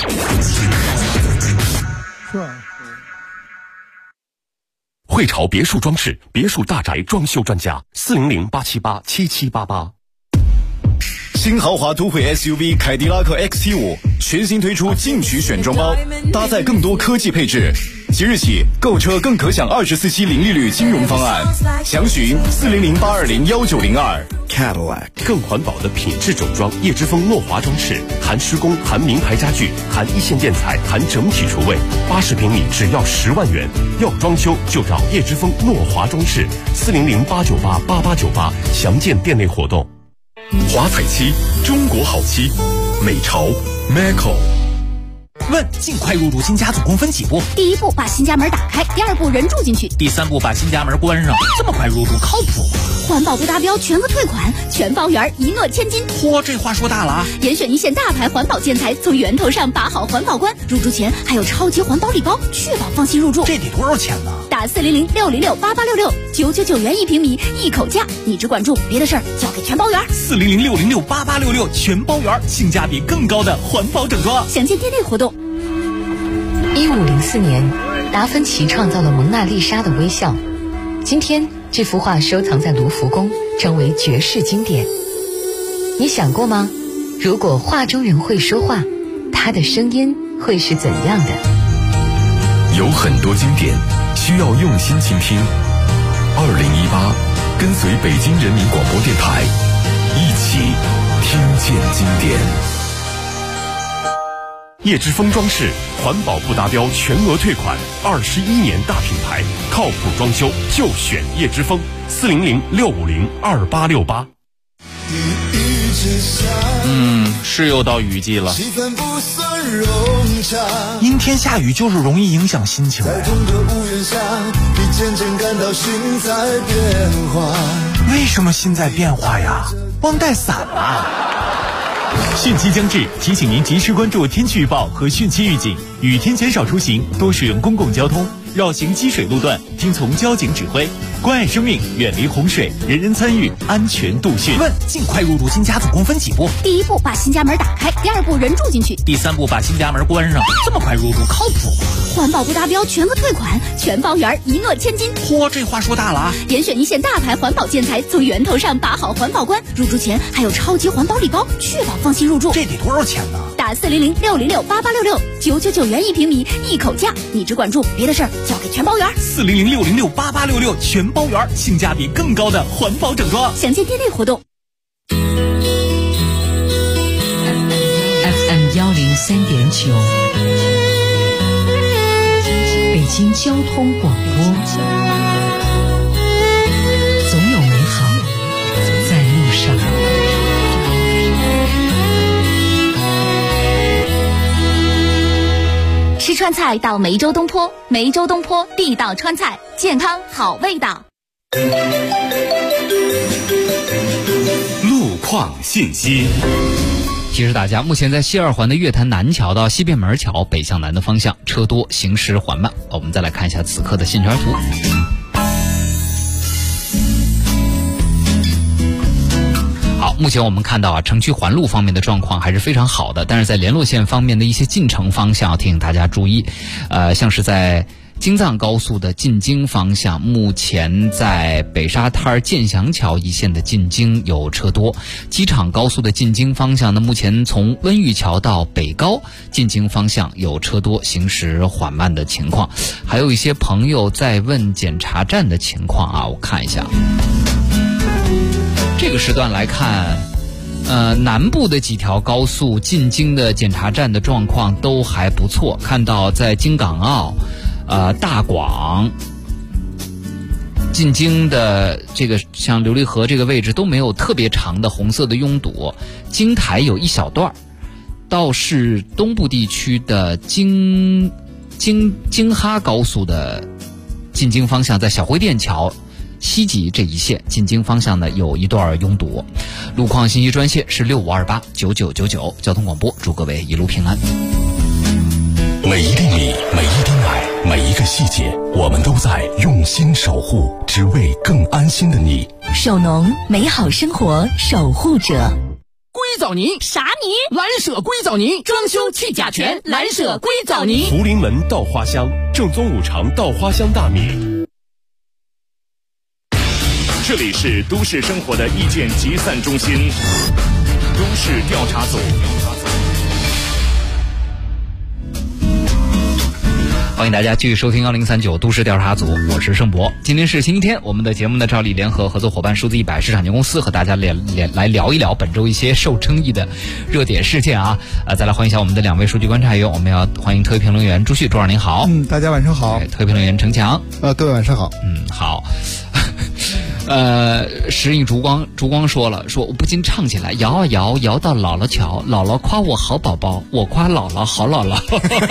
汇潮别墅装饰别墅大宅装修专家400-878-7788。 新豪华都会 SUV 凯迪拉克 XT5 全新推出进取选装包，搭载更多科技配置。即日起购车更可享24期零利率金融方案，详询400-820-1902。 Cadillac 更环保的品质整装，叶之峰诺华装饰，含施工，含名牌家具，含一线建材，含整体厨卫，80平米只要10万元。要装修就找叶之峰诺华装饰，400-898-8898，详见店内活动。华彩漆，中国好漆，美潮 Macco。 问尽快入住新家总共分几步？ 第一步把新家门打开，第二步人住进去， 第三步把新家门关上。这么快入住靠谱吗？ 环保不达标全额退款，全包圆一诺千金。 嚯，这话说大了啊！ 严选一线大牌环保建材，从源头上把好环保关。入住前还有超级环保礼包，确保放心入住。 这得多少钱呢？ 打400-606-8866，999元1平米，一口价。你只管住，别的事儿交给全包圆。 400-606-8866，全包圆，性价比更高的环保整装。 详见店内活动。 1504年，达芬奇创造了蒙娜丽莎的微笑。今天，这幅画收藏在卢浮宫，成为绝世经典。你想过吗？如果画中人会说话，他的声音会是怎样的？ 有很多经典需要用心倾听。2018，跟随北京人民广播电台，一起听见经典。 叶之峰装饰，环保不达标全额退款，21年大品牌，靠谱装修就选叶之峰，400-650-2868。 是又到雨季了，阴天下雨就是容易影响心情。为什么心在变化呀？忘带伞了。汛期将至，提醒您及时关注天气预报和汛期预警，雨天减少出行，多使用公共交通，绕行积水路段，听从交警指挥，关爱生命，远离洪水，人人参与，安全度汛。问尽快入住新家总共分几步？ 第一步把新家门打开，第二步人住进去， 第三步把新家门关上。这么快入住靠谱吗？ 环保不达标全额退款，全包圆一诺千金。 嚯，这话说大了啊！ 严选一线大牌环保建材，从源头上把好环保关。入住前还有超级环保礼包，确保放心入住。 这得多少钱呢？ 打400-606-8866，999元1平米，一口价。你只管住，别的事儿交给全包圆。 400-606-8866，全包圆，性价比更高的环保整装。 详见店内活动。 FM 103.9，北京交通广播。总有美好在路上。 吃川菜到梅州东坡，梅州东坡地道川菜，健康好味道。 路况信息。 提示大家，目前在西二环的月坛南桥到西便门桥北向南的方向车多，行驶缓慢。我们再来看一下此刻的线圈图。好，目前我们看到啊，城区环路方面的状况还是非常好的，但是在联络线方面的一些进城方向要提醒大家注意，像是在京藏高速的进京方向，目前在北沙滩建祥桥一线的进京有车多；机场高速的进京方向呢，目前从温榆桥到北高进京方向有车多，行驶缓慢的情况。还有一些朋友在问检查站的情况啊，我看一下。这个时段来看，南部的几条高速进京的检查站的状况都还不错，看到在京港澳大广、进京的这个像琉璃河这个位置都没有特别长的红色的拥堵，京台有一小段，倒是东部地区的京哈高速的进京方向，在小灰店桥西极这一线进京方向呢有一段拥堵。路况信息专线是65289999，交通广播，祝各位一路平安。 每一厘米，每一滴奶，每一个细节，我们都在用心守护，只为更安心的你。 首农，美好生活守护者。 硅藻泥啥泥？ 蓝舍硅藻泥，装修去甲醛，蓝舍硅藻泥。 福临门稻花香，正宗五常稻花香大米。 这里是都市生活的意见集散中心，都市调查组。 欢迎大家继续收听1039都市调查组，我是盛博。今天是星期天，我们的节目呢照例联合合作伙伴数字100市场有限公司和大家来聊一聊本周一些受争议的热点事件啊。再来欢迎一下我们的2位数据观察员，我们要欢迎特约评论员朱旭，朱老师您好。 大家晚上好。 特约评论员程强。 各位晚上好。 好。时隐烛光说我不禁唱起来，摇啊摇，摇到姥姥桥，姥姥夸我好宝宝，我夸姥姥好姥姥。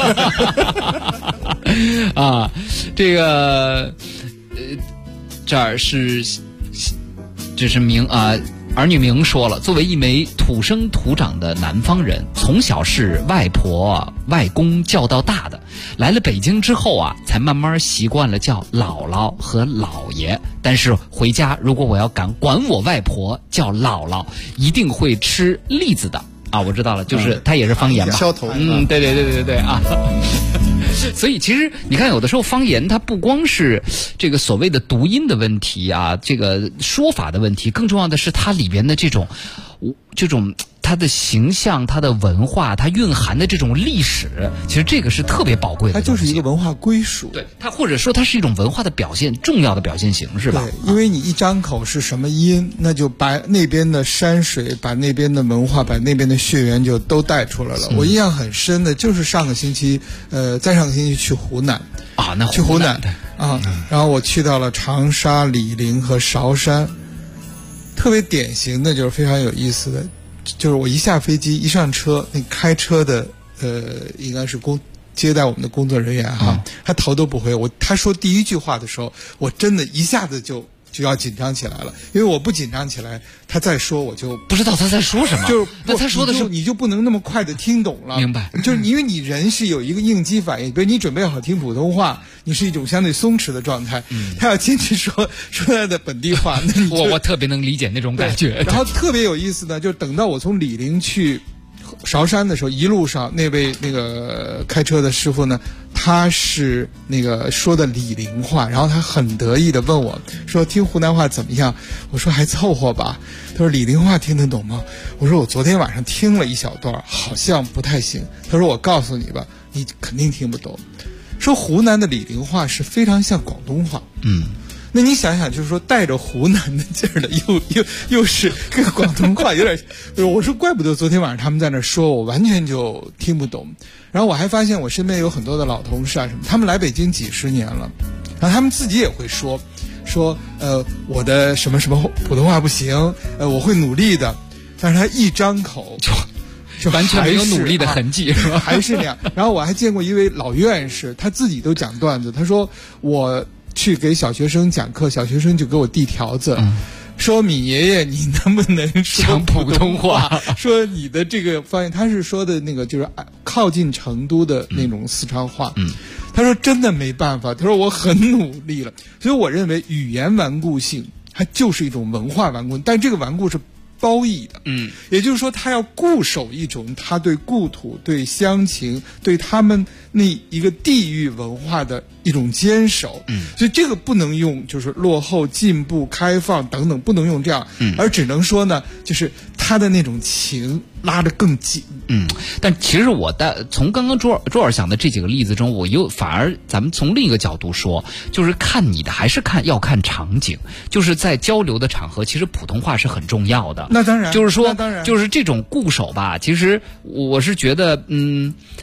啊，这个这儿是这是儿女明说了，作为一枚土生土长的南方人，从小是外婆外公叫到大的，来了北京之后啊，才慢慢习惯了叫姥姥和姥爷。但是回家如果我要管我外婆叫姥姥，一定会吃栗子的啊！我知道了，就是它也是方言吧？ 消头。 对啊。所以其实你看，有的时候方言它不光是这个所谓的读音的问题啊，这个说法的问题，更重要的是它里边的这种它的形象、它的文化、它蕴含的这种历史，其实这个是特别宝贵的。 它就是一个文化归属。 对，它或者说它是一种文化的表现，重要的表现形式吧。 对，因为你一张口是什么音，那就把那边的山水、把那边的文化、把那边的血缘就都带出来了。我印象很深的就是上个星期，再上个星期去湖南啊，那去湖南啊，然后我去到了长沙、醴陵和韶山，特别典型的就是非常有意思的。就是我一下飞机一上车，那开车的应该是接待我们的工作人员哈，他头都不回他说第一句话的时候，我真的一下子就要紧张起来了，因为我不紧张起来，他再说我就不知道他在说什么。 就是那他说的是你就不能那么快的听懂了， 明白？ 就是因为你人是有一个应激反应，比如你准备好听普通话，你是一种相对松弛的状态，他要坚持说他的本地话，那你我特别能理解那种感觉。 然后特别有意思呢，就等到我从醴陵去韶山的时候，一路上那位那个开车的师傅呢，他是那个说的醴陵话，然后他很得意的问我说听湖南话怎么样？我说还凑合吧。他说醴陵话听得懂吗？我说我昨天晚上听了一小段，好像不太行。他说我告诉你吧，你肯定听不懂。说湖南的醴陵话是非常像广东话。那你想想，就是说带着湖南的劲儿的，又是跟广东话有点，我说怪不得昨天晚上他们在那说，我完全就听不懂。然后我还发现我身边有很多的老同事啊什么，他们来北京几十年了，然后他们自己也会说我的什么什么普通话不行，我会努力的，但是他一张口就完全没有努力的痕迹，是吧？ 还是那样。然后我还见过一位老院士，他自己都讲段子，他说我去给小学生讲课，小学生就给我递条子，说米爷爷你能不能说普通话？说你的这个方言，他是说的那个就是靠近成都的那种四川话。他说真的没办法，他说我很努力了。所以我认为语言顽固性它就是一种文化顽固，但这个顽固是褒义的，也就是说他要固守一种他对故土、对乡情、对他们那一个地域文化的一种坚守，所以这个不能用就是落后、进步、开放等等，不能用这样，而只能说呢，就是他的那种情拉得更紧。 但其实我从刚刚周尔讲的这几个例子中，我又反而咱们从另一个角度说，就是看你的还是要看场景，就是在交流的场合，其实普通话是很重要的。 那当然， 就是说， 当然就是这种固守吧。其实我是觉得，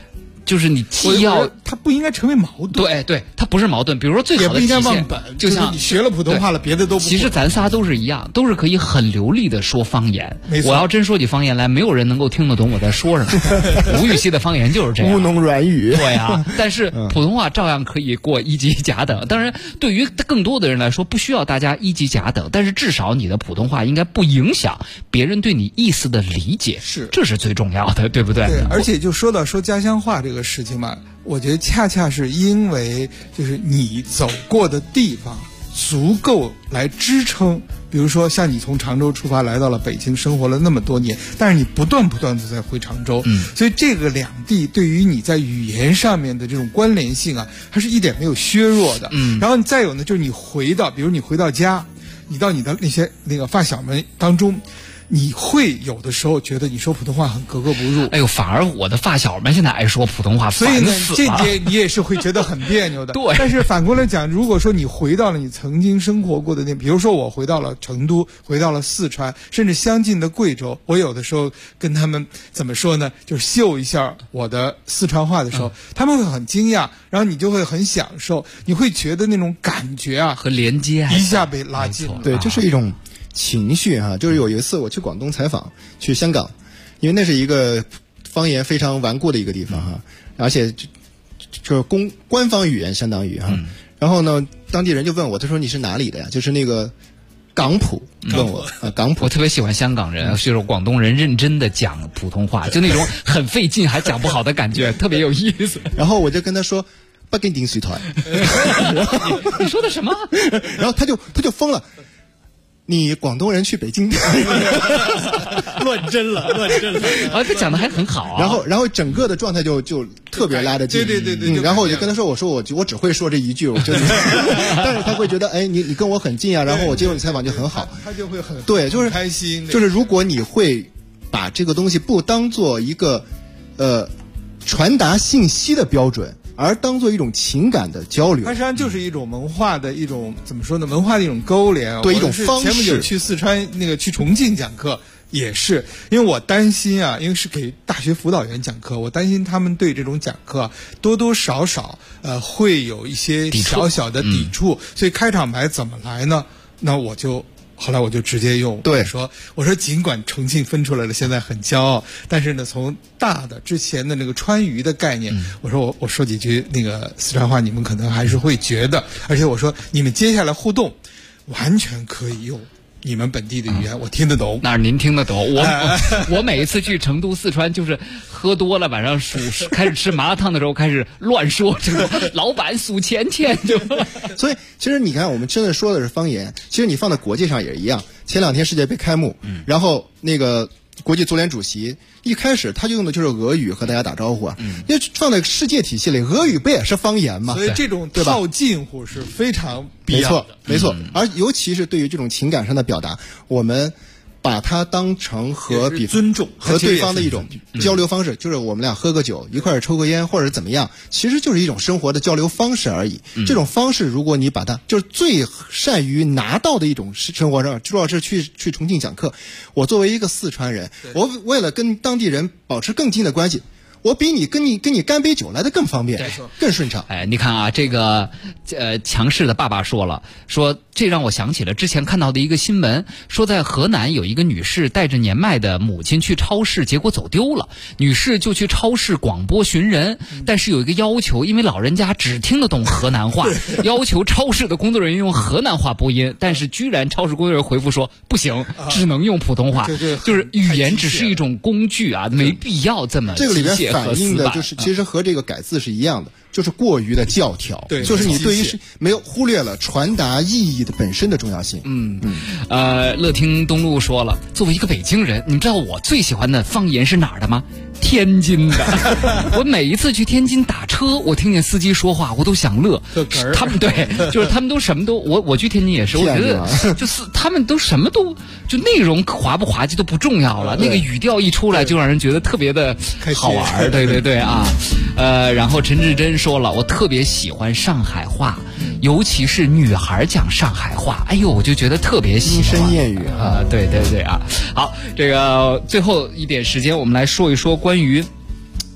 就是你既要它不应该成为矛盾。 对，它不是矛盾。比如说最好的体现， 也不应该忘本， 就像你学了普通话了，别的都不。 其实咱仨都是一样，都是可以很流利的说方言。 没错， 我要真说起方言来，没有人能够听得懂我在说什么。吴语系的方言就是这样， 乌侬软语。 对啊，但是普通话照样可以过一级甲等。当然，对于更多的人来说，不需要大家一级甲等，但是至少你的普通话应该不影响别人对你意思的理解，这是最重要的，对不对？ 对，而且就说到说家乡话这个事情嘛，我觉得恰恰是因为就是你走过的地方足够来支撑，比如说像你从常州出发来到了北京，生活了那么多年，但是你不断的在回常州，所以这个两地对于你在语言上面的这种关联性啊，它是一点没有削弱的。然后你再有呢，就是你回到，比如你回到家，你到你的那个发小们当中，你会有的时候觉得你说普通话很格格不入。 哎呦，反而我的发小们现在爱说普通话， 所以呢，这点你也是会觉得很别扭的。 对。 但是反过来讲，如果说你回到了你曾经生活过的那，比如说我回到了成都，回到了四川，甚至相近的贵州，我有的时候跟他们怎么说呢，就是秀一下我的四川话的时候，他们会很惊讶，然后你就会很享受，你会觉得那种感觉啊和连接一下被拉近了。 对，这是一种情绪哈，就是有一次我去广东采访，去香港，因为那是一个方言非常顽固的一个地方哈，而且就是官方语言相当于哈。然后呢，当地人就问我，他说你是哪里的呀？就是那个港普问我港普。 我特别喜欢香港人，就是广东人认真的讲普通话，就那种很费劲还讲不好的感觉，特别有意思。 然后我就跟他说北京电视台。 你说的什么？ 然后他就疯了。你广东人去北京乱真了啊！他讲的还很好啊。然后整个的状态就特别拉得近。 对。 然后我就跟他说，我只会说这一句，但是他会觉得，哎，你跟我很近啊，然后我接受你采访就很好， 他就会很对，就是开心。 就是如果你会把这个东西不当做一个传达信息的标准，而当做一种情感的交流， 它实际上就是一种文化的一种怎么说呢？文化的一种勾连， 对一种方式。 前不久去四川去重庆讲课，也是因为我担心啊，因为是给大学辅导员讲课，我担心他们对这种讲课多多少少会有一些小小的抵触，所以开场白怎么来呢？那后来我就直接用我说尽管重庆分出来了，现在很骄傲，但是呢，从大的之前的那个川渝的概念，我说几句那个四川话，你们可能还是会觉得，而且我说你们接下来互动完全可以用你们本地的语言，我听得懂。 那您听得懂？我每一次去成都、四川，就是喝多了，晚上开始吃麻辣烫的时候，开始乱说这个老板数钱就。 所以其实你看，我们真的说的是方言，其实你放在国际上也一样。前2天世界杯开幕，然后那个国际足联主席一开始他就用的就是俄语和大家打招呼啊，因为放在世界体系里，俄语不也是方言吗？ 所以这种套近乎是非常必要的。 没错。而尤其是对于这种情感上的表达，我们把它当成和尊重和对方的一种交流方式，就是我们俩喝个酒，一块儿抽个烟，或者怎么样，其实就是一种生活的交流方式而已。这种方式，如果你把它就是最善于拿到的一种生活上，主要是去重庆讲课。我作为一个四川人，我为了跟当地人保持更近的关系，我比你跟你干杯酒来的更方便，更顺畅。 哎，你看啊，这个强势的爸爸说这让我想起了之前看到的一个新闻，说在河南有一个女士带着年迈的母亲去超市，结果走丢了。女士就去超市广播寻人，但是有一个要求，因为老人家只听得懂河南话，要求超市的工作人员用河南话播音，但是居然超市工作人员回复说不行，只能用普通话。就是语言只是一种工具啊，没必要这么这个里边反映的就是其实和这个改字是一样的，就是过于的教条，就是你对于没有忽略了传达意义的本身的重要性。 乐听东路说了，作为一个北京人，你们知道我最喜欢的方言是哪儿的吗？天津的。我每一次去天津打车，我听见司机说话，我都想乐。他们就是他们都什么都，我去天津也是，我觉得就是他们都什么都就内容滑不滑稽都不重要了，那个语调一出来就让人觉得特别的好玩。对啊。然后陈志珍说了，我特别喜欢上海话，尤其是女孩讲上海话，哎呦，我就觉得特别喜欢。 谚谚语啊， 对啊。好，这个最后一点时间，我们来说一说关于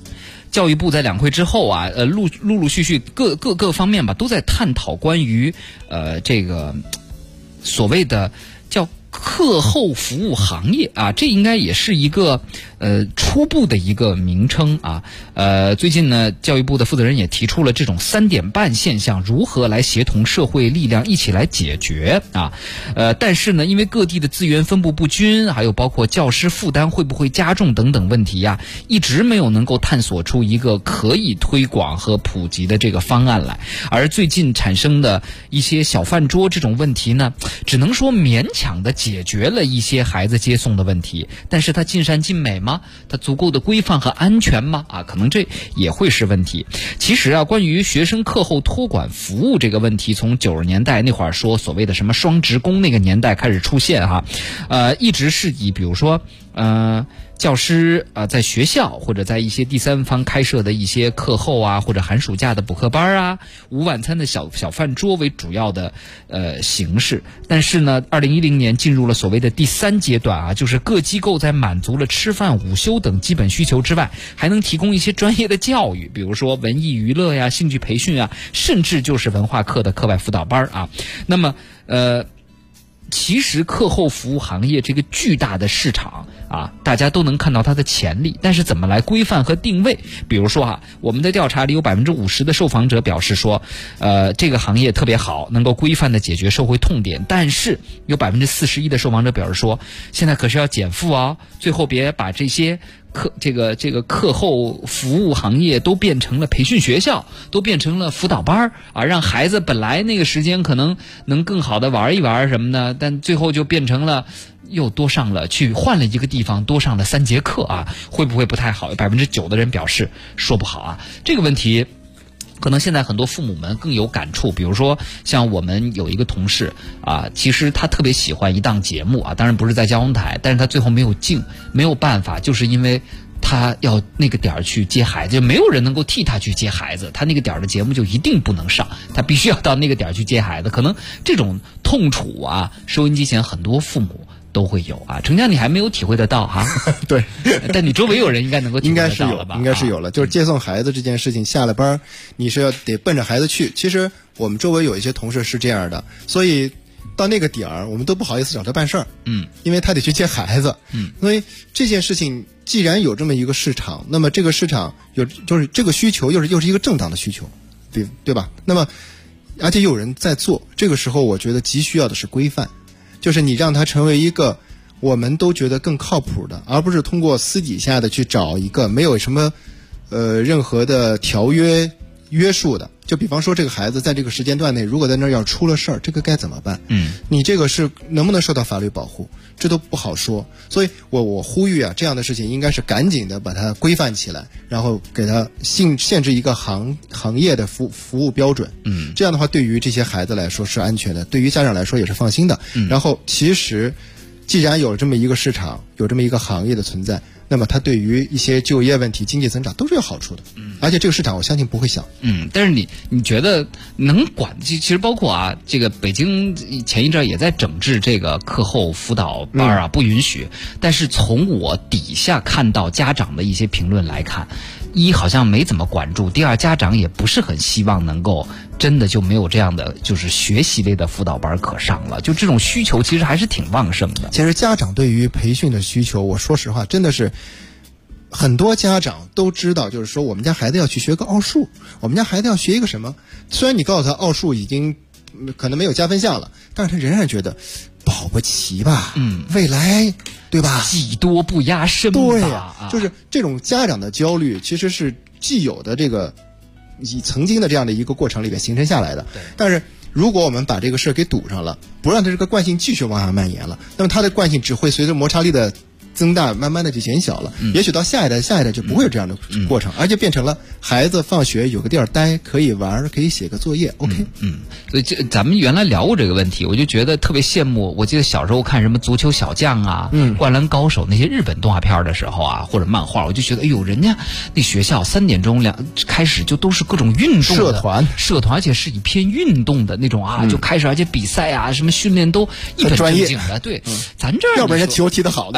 教育部在两会之后啊，陆续各方面吧，都在探讨关于这个所谓的叫课后服务行业啊，这应该也是一个初步的一个名称啊。最近呢，教育部的负责人也提出了这种3点半现象如何来协同社会力量一起来解决啊。但是呢，因为各地的资源分布不均，还有包括教师负担会不会加重等等问题呀，一直没有能够探索出一个可以推广和普及的这个方案来。而最近产生的一些小饭桌这种问题呢，只能说勉强的解决了一些孩子接送的问题，但是它尽善尽美吗？它足够的规范和安全吗？啊，可能这也会是问题。其实啊，关于学生课后托管服务这个问题，从90年代那会儿说所谓的什么双职工那个年代开始出现哈，一直是以比如说教师在学校或者在一些第三方开设的一些课后啊，或者寒暑假的补课班啊，午晚餐的小饭桌为主要的形式。但是呢，2010年进入了所谓的第3阶段啊，就是各机构在满足了吃饭、午休等基本需求之外，还能提供一些专业的教育，比如说文艺娱乐呀、兴趣培训啊，甚至就是文化课的课外辅导班啊。那么其实课后服务行业这个巨大的市场啊，大家都能看到它的潜力，但是怎么来规范和定位？比如说我们的调查里有50%的受访者表示说，这个行业特别好，能够规范的解决社会痛点，但是有41%的受访者表示说，现在可是要减负哦，最后别把这些这个课后服务行业都变成了培训学校，都变成了辅导班啊，让孩子本来那个时间可能能更好的玩一玩什么的，但最后就变成了又多上了换了一个地方多上了3节课啊，会不会不太好？9%的人表示说不好啊。这个问题可能现在很多父母们更有感触，比如说像我们有一个同事啊，其实他特别喜欢一档节目啊，当然不是在交通台，但是他最后没有进，没有办法，就是因为他要那个点儿去接孩子，就没有人能够替他去接孩子，他那个点儿的节目就一定不能上，他必须要到那个点儿去接孩子。可能这种痛楚啊，收音机前很多父母都会有啊。程江，你还没有体会得到哈？ 对， 但你周围有人应该能够体会得到了吧？ 应该是有了。就是接送孩子这件事情，下了班你是要得奔着孩子去。其实我们周围有一些同事是这样的，所以到那个点儿，我们都不好意思找他办事儿，因为他得去接孩子，所以这件事情既然有这么一个市场，那么这个市场就是这个需求又是一个正当的需求，对吧？那么而且有人在做，这个时候我觉得急需要的是规范，就是你让它成为一个我们都觉得更靠谱的，而不是通过私底下的去找一个没有什么任何的条约束的。就比方说这个孩子在这个时间段内如果在那儿要出了事儿，这个该怎么办？你这个是能不能受到法律保护，这都不好说。所以我呼吁啊，这样的事情应该是赶紧的把它规范起来，然后给它限制一个行业的服务标准。这样的话对于这些孩子来说是安全的，对于家长来说也是放心的。然后其实既然有这么一个市场，有这么一个行业的存在，那么它对于一些就业问题、经济增长都是有好处的。而且这个市场我相信不会小。 但是你觉得能管？其实包括啊，这个北京前一阵也在整治这个课后辅导班啊，不允许。但是从我底下看到家长的一些评论来看，一好像没怎么管住，第二家长也不是很希望能够真的就没有这样的就是学习类的辅导班可上了，就这种需求其实还是挺旺盛的。 其实家长对于培训的需求，我说实话真的是很多家长都知道，就是说我们家孩子要去学个奥数，我们家孩子要学一个什么，虽然你告诉他奥数已经可能没有加分项了，但是他仍然觉得保不齐吧，未来对吧， 技多不压身吧。 对呀，就是这种家长的焦虑其实是既有的这个曾经的这样的一个过程里边形成下来的。但是如果我们把这个事给堵上了，不让它这个惯性继续往下蔓延了，那么它的惯性只会随着摩擦力的增大慢慢的就减小了，也许到下一代就不会有这样的过程，而且变成了孩子放学有个地儿待，可以玩，可以写个作业 OK。 所以咱们原来聊过这个问题，我就觉得特别羡慕。我记得小时候看什么足球小将啊、灌篮高手那些日本动画片的时候啊，或者漫画，我就觉得哎呦，人家那学校3点钟开始就都是各种运动的社团，而且是以偏运动的那种啊，就开始，而且比赛啊什么训练都一本正经的。对，咱这儿要不然人家球踢得好的， 哎，对，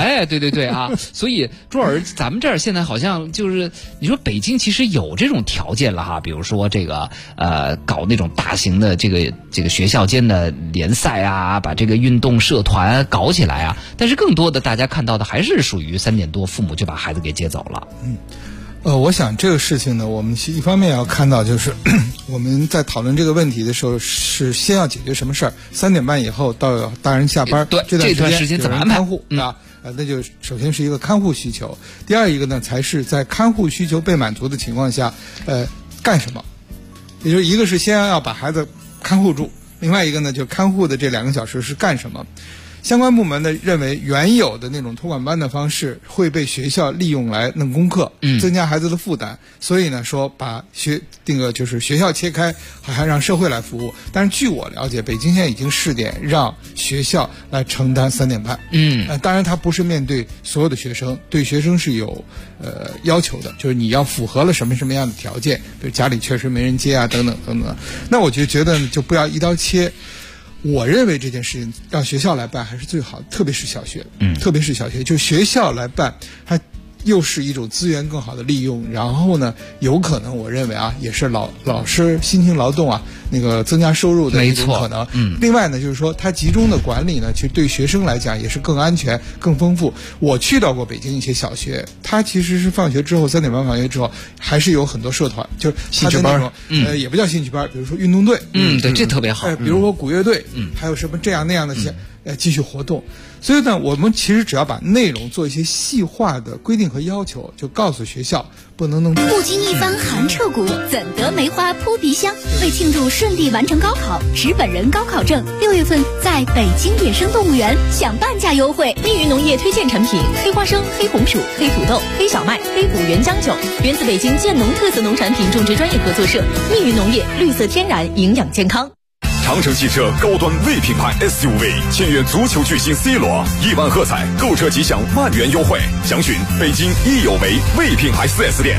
对啊！所以朱老师，咱们这儿现在好像就是你说北京其实有这种条件了哈，比如说这个搞那种大型的这个学校间的联赛啊，把这个运动社团搞起来啊。但是更多的大家看到的还是属于3点多父母就把孩子给接走了。 我想这个事情呢，我们一方面要看到就是我们在讨论这个问题的时候，是先要解决什么事儿？3点半以后到大人下班， 对这段时间怎么安排？ 看护啊，那就首先是一个看护需求，第二一个呢，才是在看护需求被满足的情况下，干什么？也就是一个是先要把孩子看护住，另外一个呢，就看护的这2个小时是干什么？相关部门呢认为，原有的那种托管班的方式会被学校利用来弄功课，增加孩子的负担，所以呢说把就是学校切开，好像让社会来服务。但是据我了解，北京现在已经试点让学校来承担3点半。当然它不是面对所有的学生，对学生是有要求的，就是你要符合了什么样的条件，比如家里确实没人接啊，等等等等。那我就觉得就不要一刀切。我认为这件事情让学校来办还是最好的，特别是小学，特别是小学，就学校来办，它又是一种资源更好的利用，然后呢，有可能我认为啊，也是老师辛勤劳动啊，那个增加收入的一种可能。另外呢，就是说它集中的管理呢，其实对学生来讲也是更安全、更丰富。我去到过北京一些小学，它其实是放学之后3点半放学之后，还是有很多社团，就是兴趣班，也不叫兴趣班，比如说运动队， 对，这特别好。 比如说鼓乐队，还有什么这样那样的继续活动。所以呢，我们其实只要把内容做一些细化的规定和要求，就告诉学校不能弄。 不经一番寒彻骨，怎得梅花扑鼻香？为庆祝顺利完成高考，持本人高考证，6月份在北京野生动物园享半价优惠。 密云农业推荐产品：黑花生、黑红薯、黑土豆、黑小麦、黑虎原浆酒，源自北京建农特色农产品种植专业合作社。密云农业，绿色天然，营养健康。 长城汽车高端 V 品牌 SUV 签约足球巨星 C 罗，1万喝彩，购车即享万元优惠。详询北京益友维 V 品牌 4S 店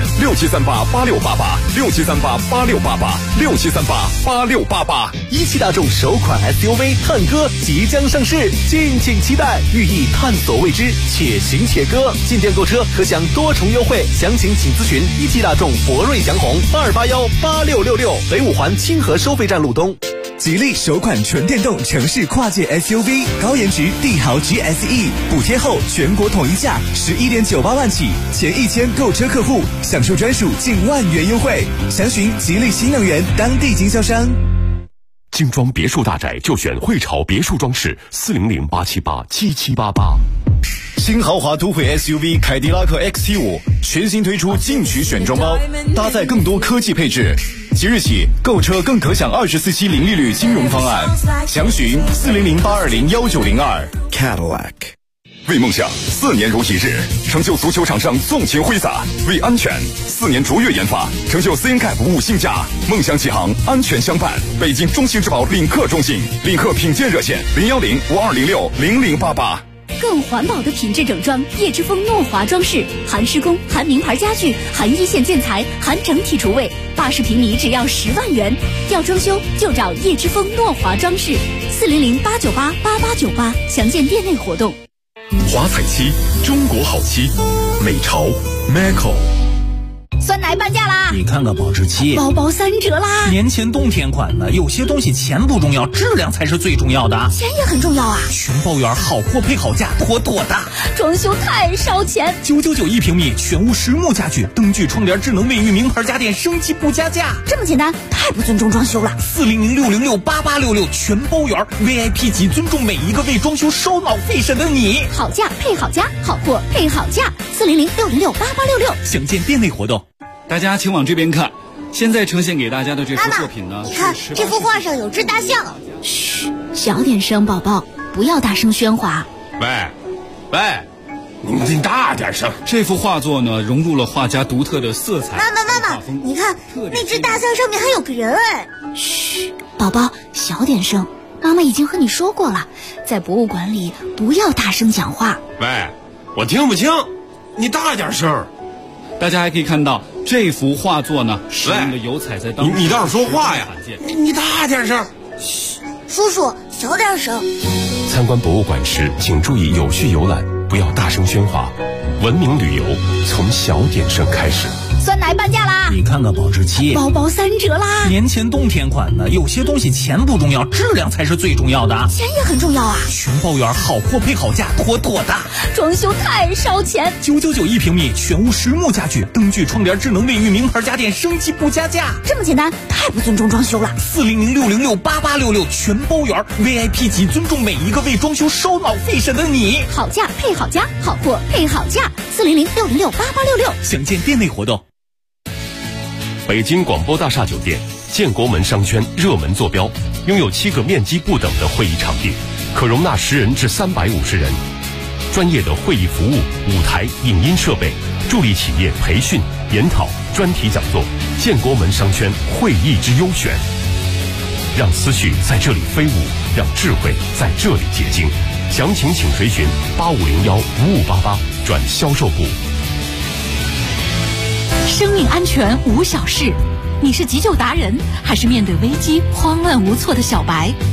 ，67388688，67388688，67388688。 17大众首款 SUV 探歌即将上市，敬请期待，寓意探索未知，且行且歌。进店购车可享多重优惠，详情请咨询17大众博瑞祥宏82818666，北五环清河收费站路东。 吉利首款纯电动城市跨界 SUV 高颜值帝豪 GSE， 补贴后全国统一价11.98万起，前1000购车客户享受专属近万元优惠。详询吉利新能源当地经销商。 精装别墅大宅就选汇潮别墅装饰，400-878-7788。 新豪华都会 SUV 凯迪拉克 XT5 全新推出进取选装包，搭载更多科技配置。即日起购车更可享24期零利率金融方案，详询400-820-1902。 Cadillac。 为梦想4年如一日，成就足球场上纵情挥洒；为安全4年卓越研发，成就 CNCAP 5星价。梦想启航，安全相伴。北京中兴之宝领克中心，领克品鉴热线010-5206-0088。 更环保的品质整装，叶之峰诺华装饰，含施工、含名牌家具、含一线建材、含整体厨卫，80平米只要10万元。要装修就找叶之峰诺华装饰，400-898-8898，详见店内活动。 华彩漆，中国好漆，美潮 Macco。 酸奶半价啦！ 你看看保质期， 包包3折啦！ 年前冬天款的，有些东西钱不重要，质量才是最重要的。 钱也很重要啊！ 全包圆，好货配好价，妥妥的。 装修太烧钱 ，999一平米，全屋实木家具，灯具、窗帘、智能卫浴，名牌家电升级不加价。 这么简单，太不尊重装修了。 400-606-8866，全包圆 ，VIP 级，尊重每一个为装修烧脑费神的你。 好价配好家，好货配好价，400-606-8866， 详见店内活动。 大家请往这边看，现在呈现给大家的这幅作品呢， 你看这幅画上有只大象。嘘，小点声，宝宝，不要大声喧哗。 喂，你大点声。这幅画作呢，融入了画家独特的色彩。 妈妈，你看那只大象上面还有个人哎。嘘，宝宝，小点声。妈妈已经和你说过了，在博物馆里不要大声讲话。 喂，我听不清，你大点声。大家还可以看到这幅画作呢，使用的油彩在当中。 你倒是说话呀！你大点声。 嘘，叔叔小点声。 参观博物馆时，请注意有序游览。 不要大声喧哗。文明旅游从小点声开始。 酸奶半价啦！ 你看看保质期， 包包3折啦！ 年前冬天款的，有些东西钱不重要，质量才是最重要的。 钱也很重要啊！ 全包圆，好货配好价，妥妥的。 装修太烧钱 ，999一平米，全屋实木家具，灯具、窗帘、智能卫浴，名牌家电，升级不加价。 这么简单，太不尊重装修了。 400-606-8866，全包圆 ，VIP 级，尊重每一个为装修烧脑费神的你。 好价配好家，好货配好价。400-606-8866， 详见店内活动。 北京广播大厦酒店建国门商圈热门坐标，拥有7个面积不等的会议场地，可容纳10人至350人。专业的会议服务、舞台、影音设备，助力企业培训、研讨、专题讲座。建国门商圈会议之优选，让思绪在这里飞舞，让智慧在这里结晶。详情请垂询8501-5588转销售部。 生命安全无小事，你是急救达人，还是面对危机慌乱无措的小白？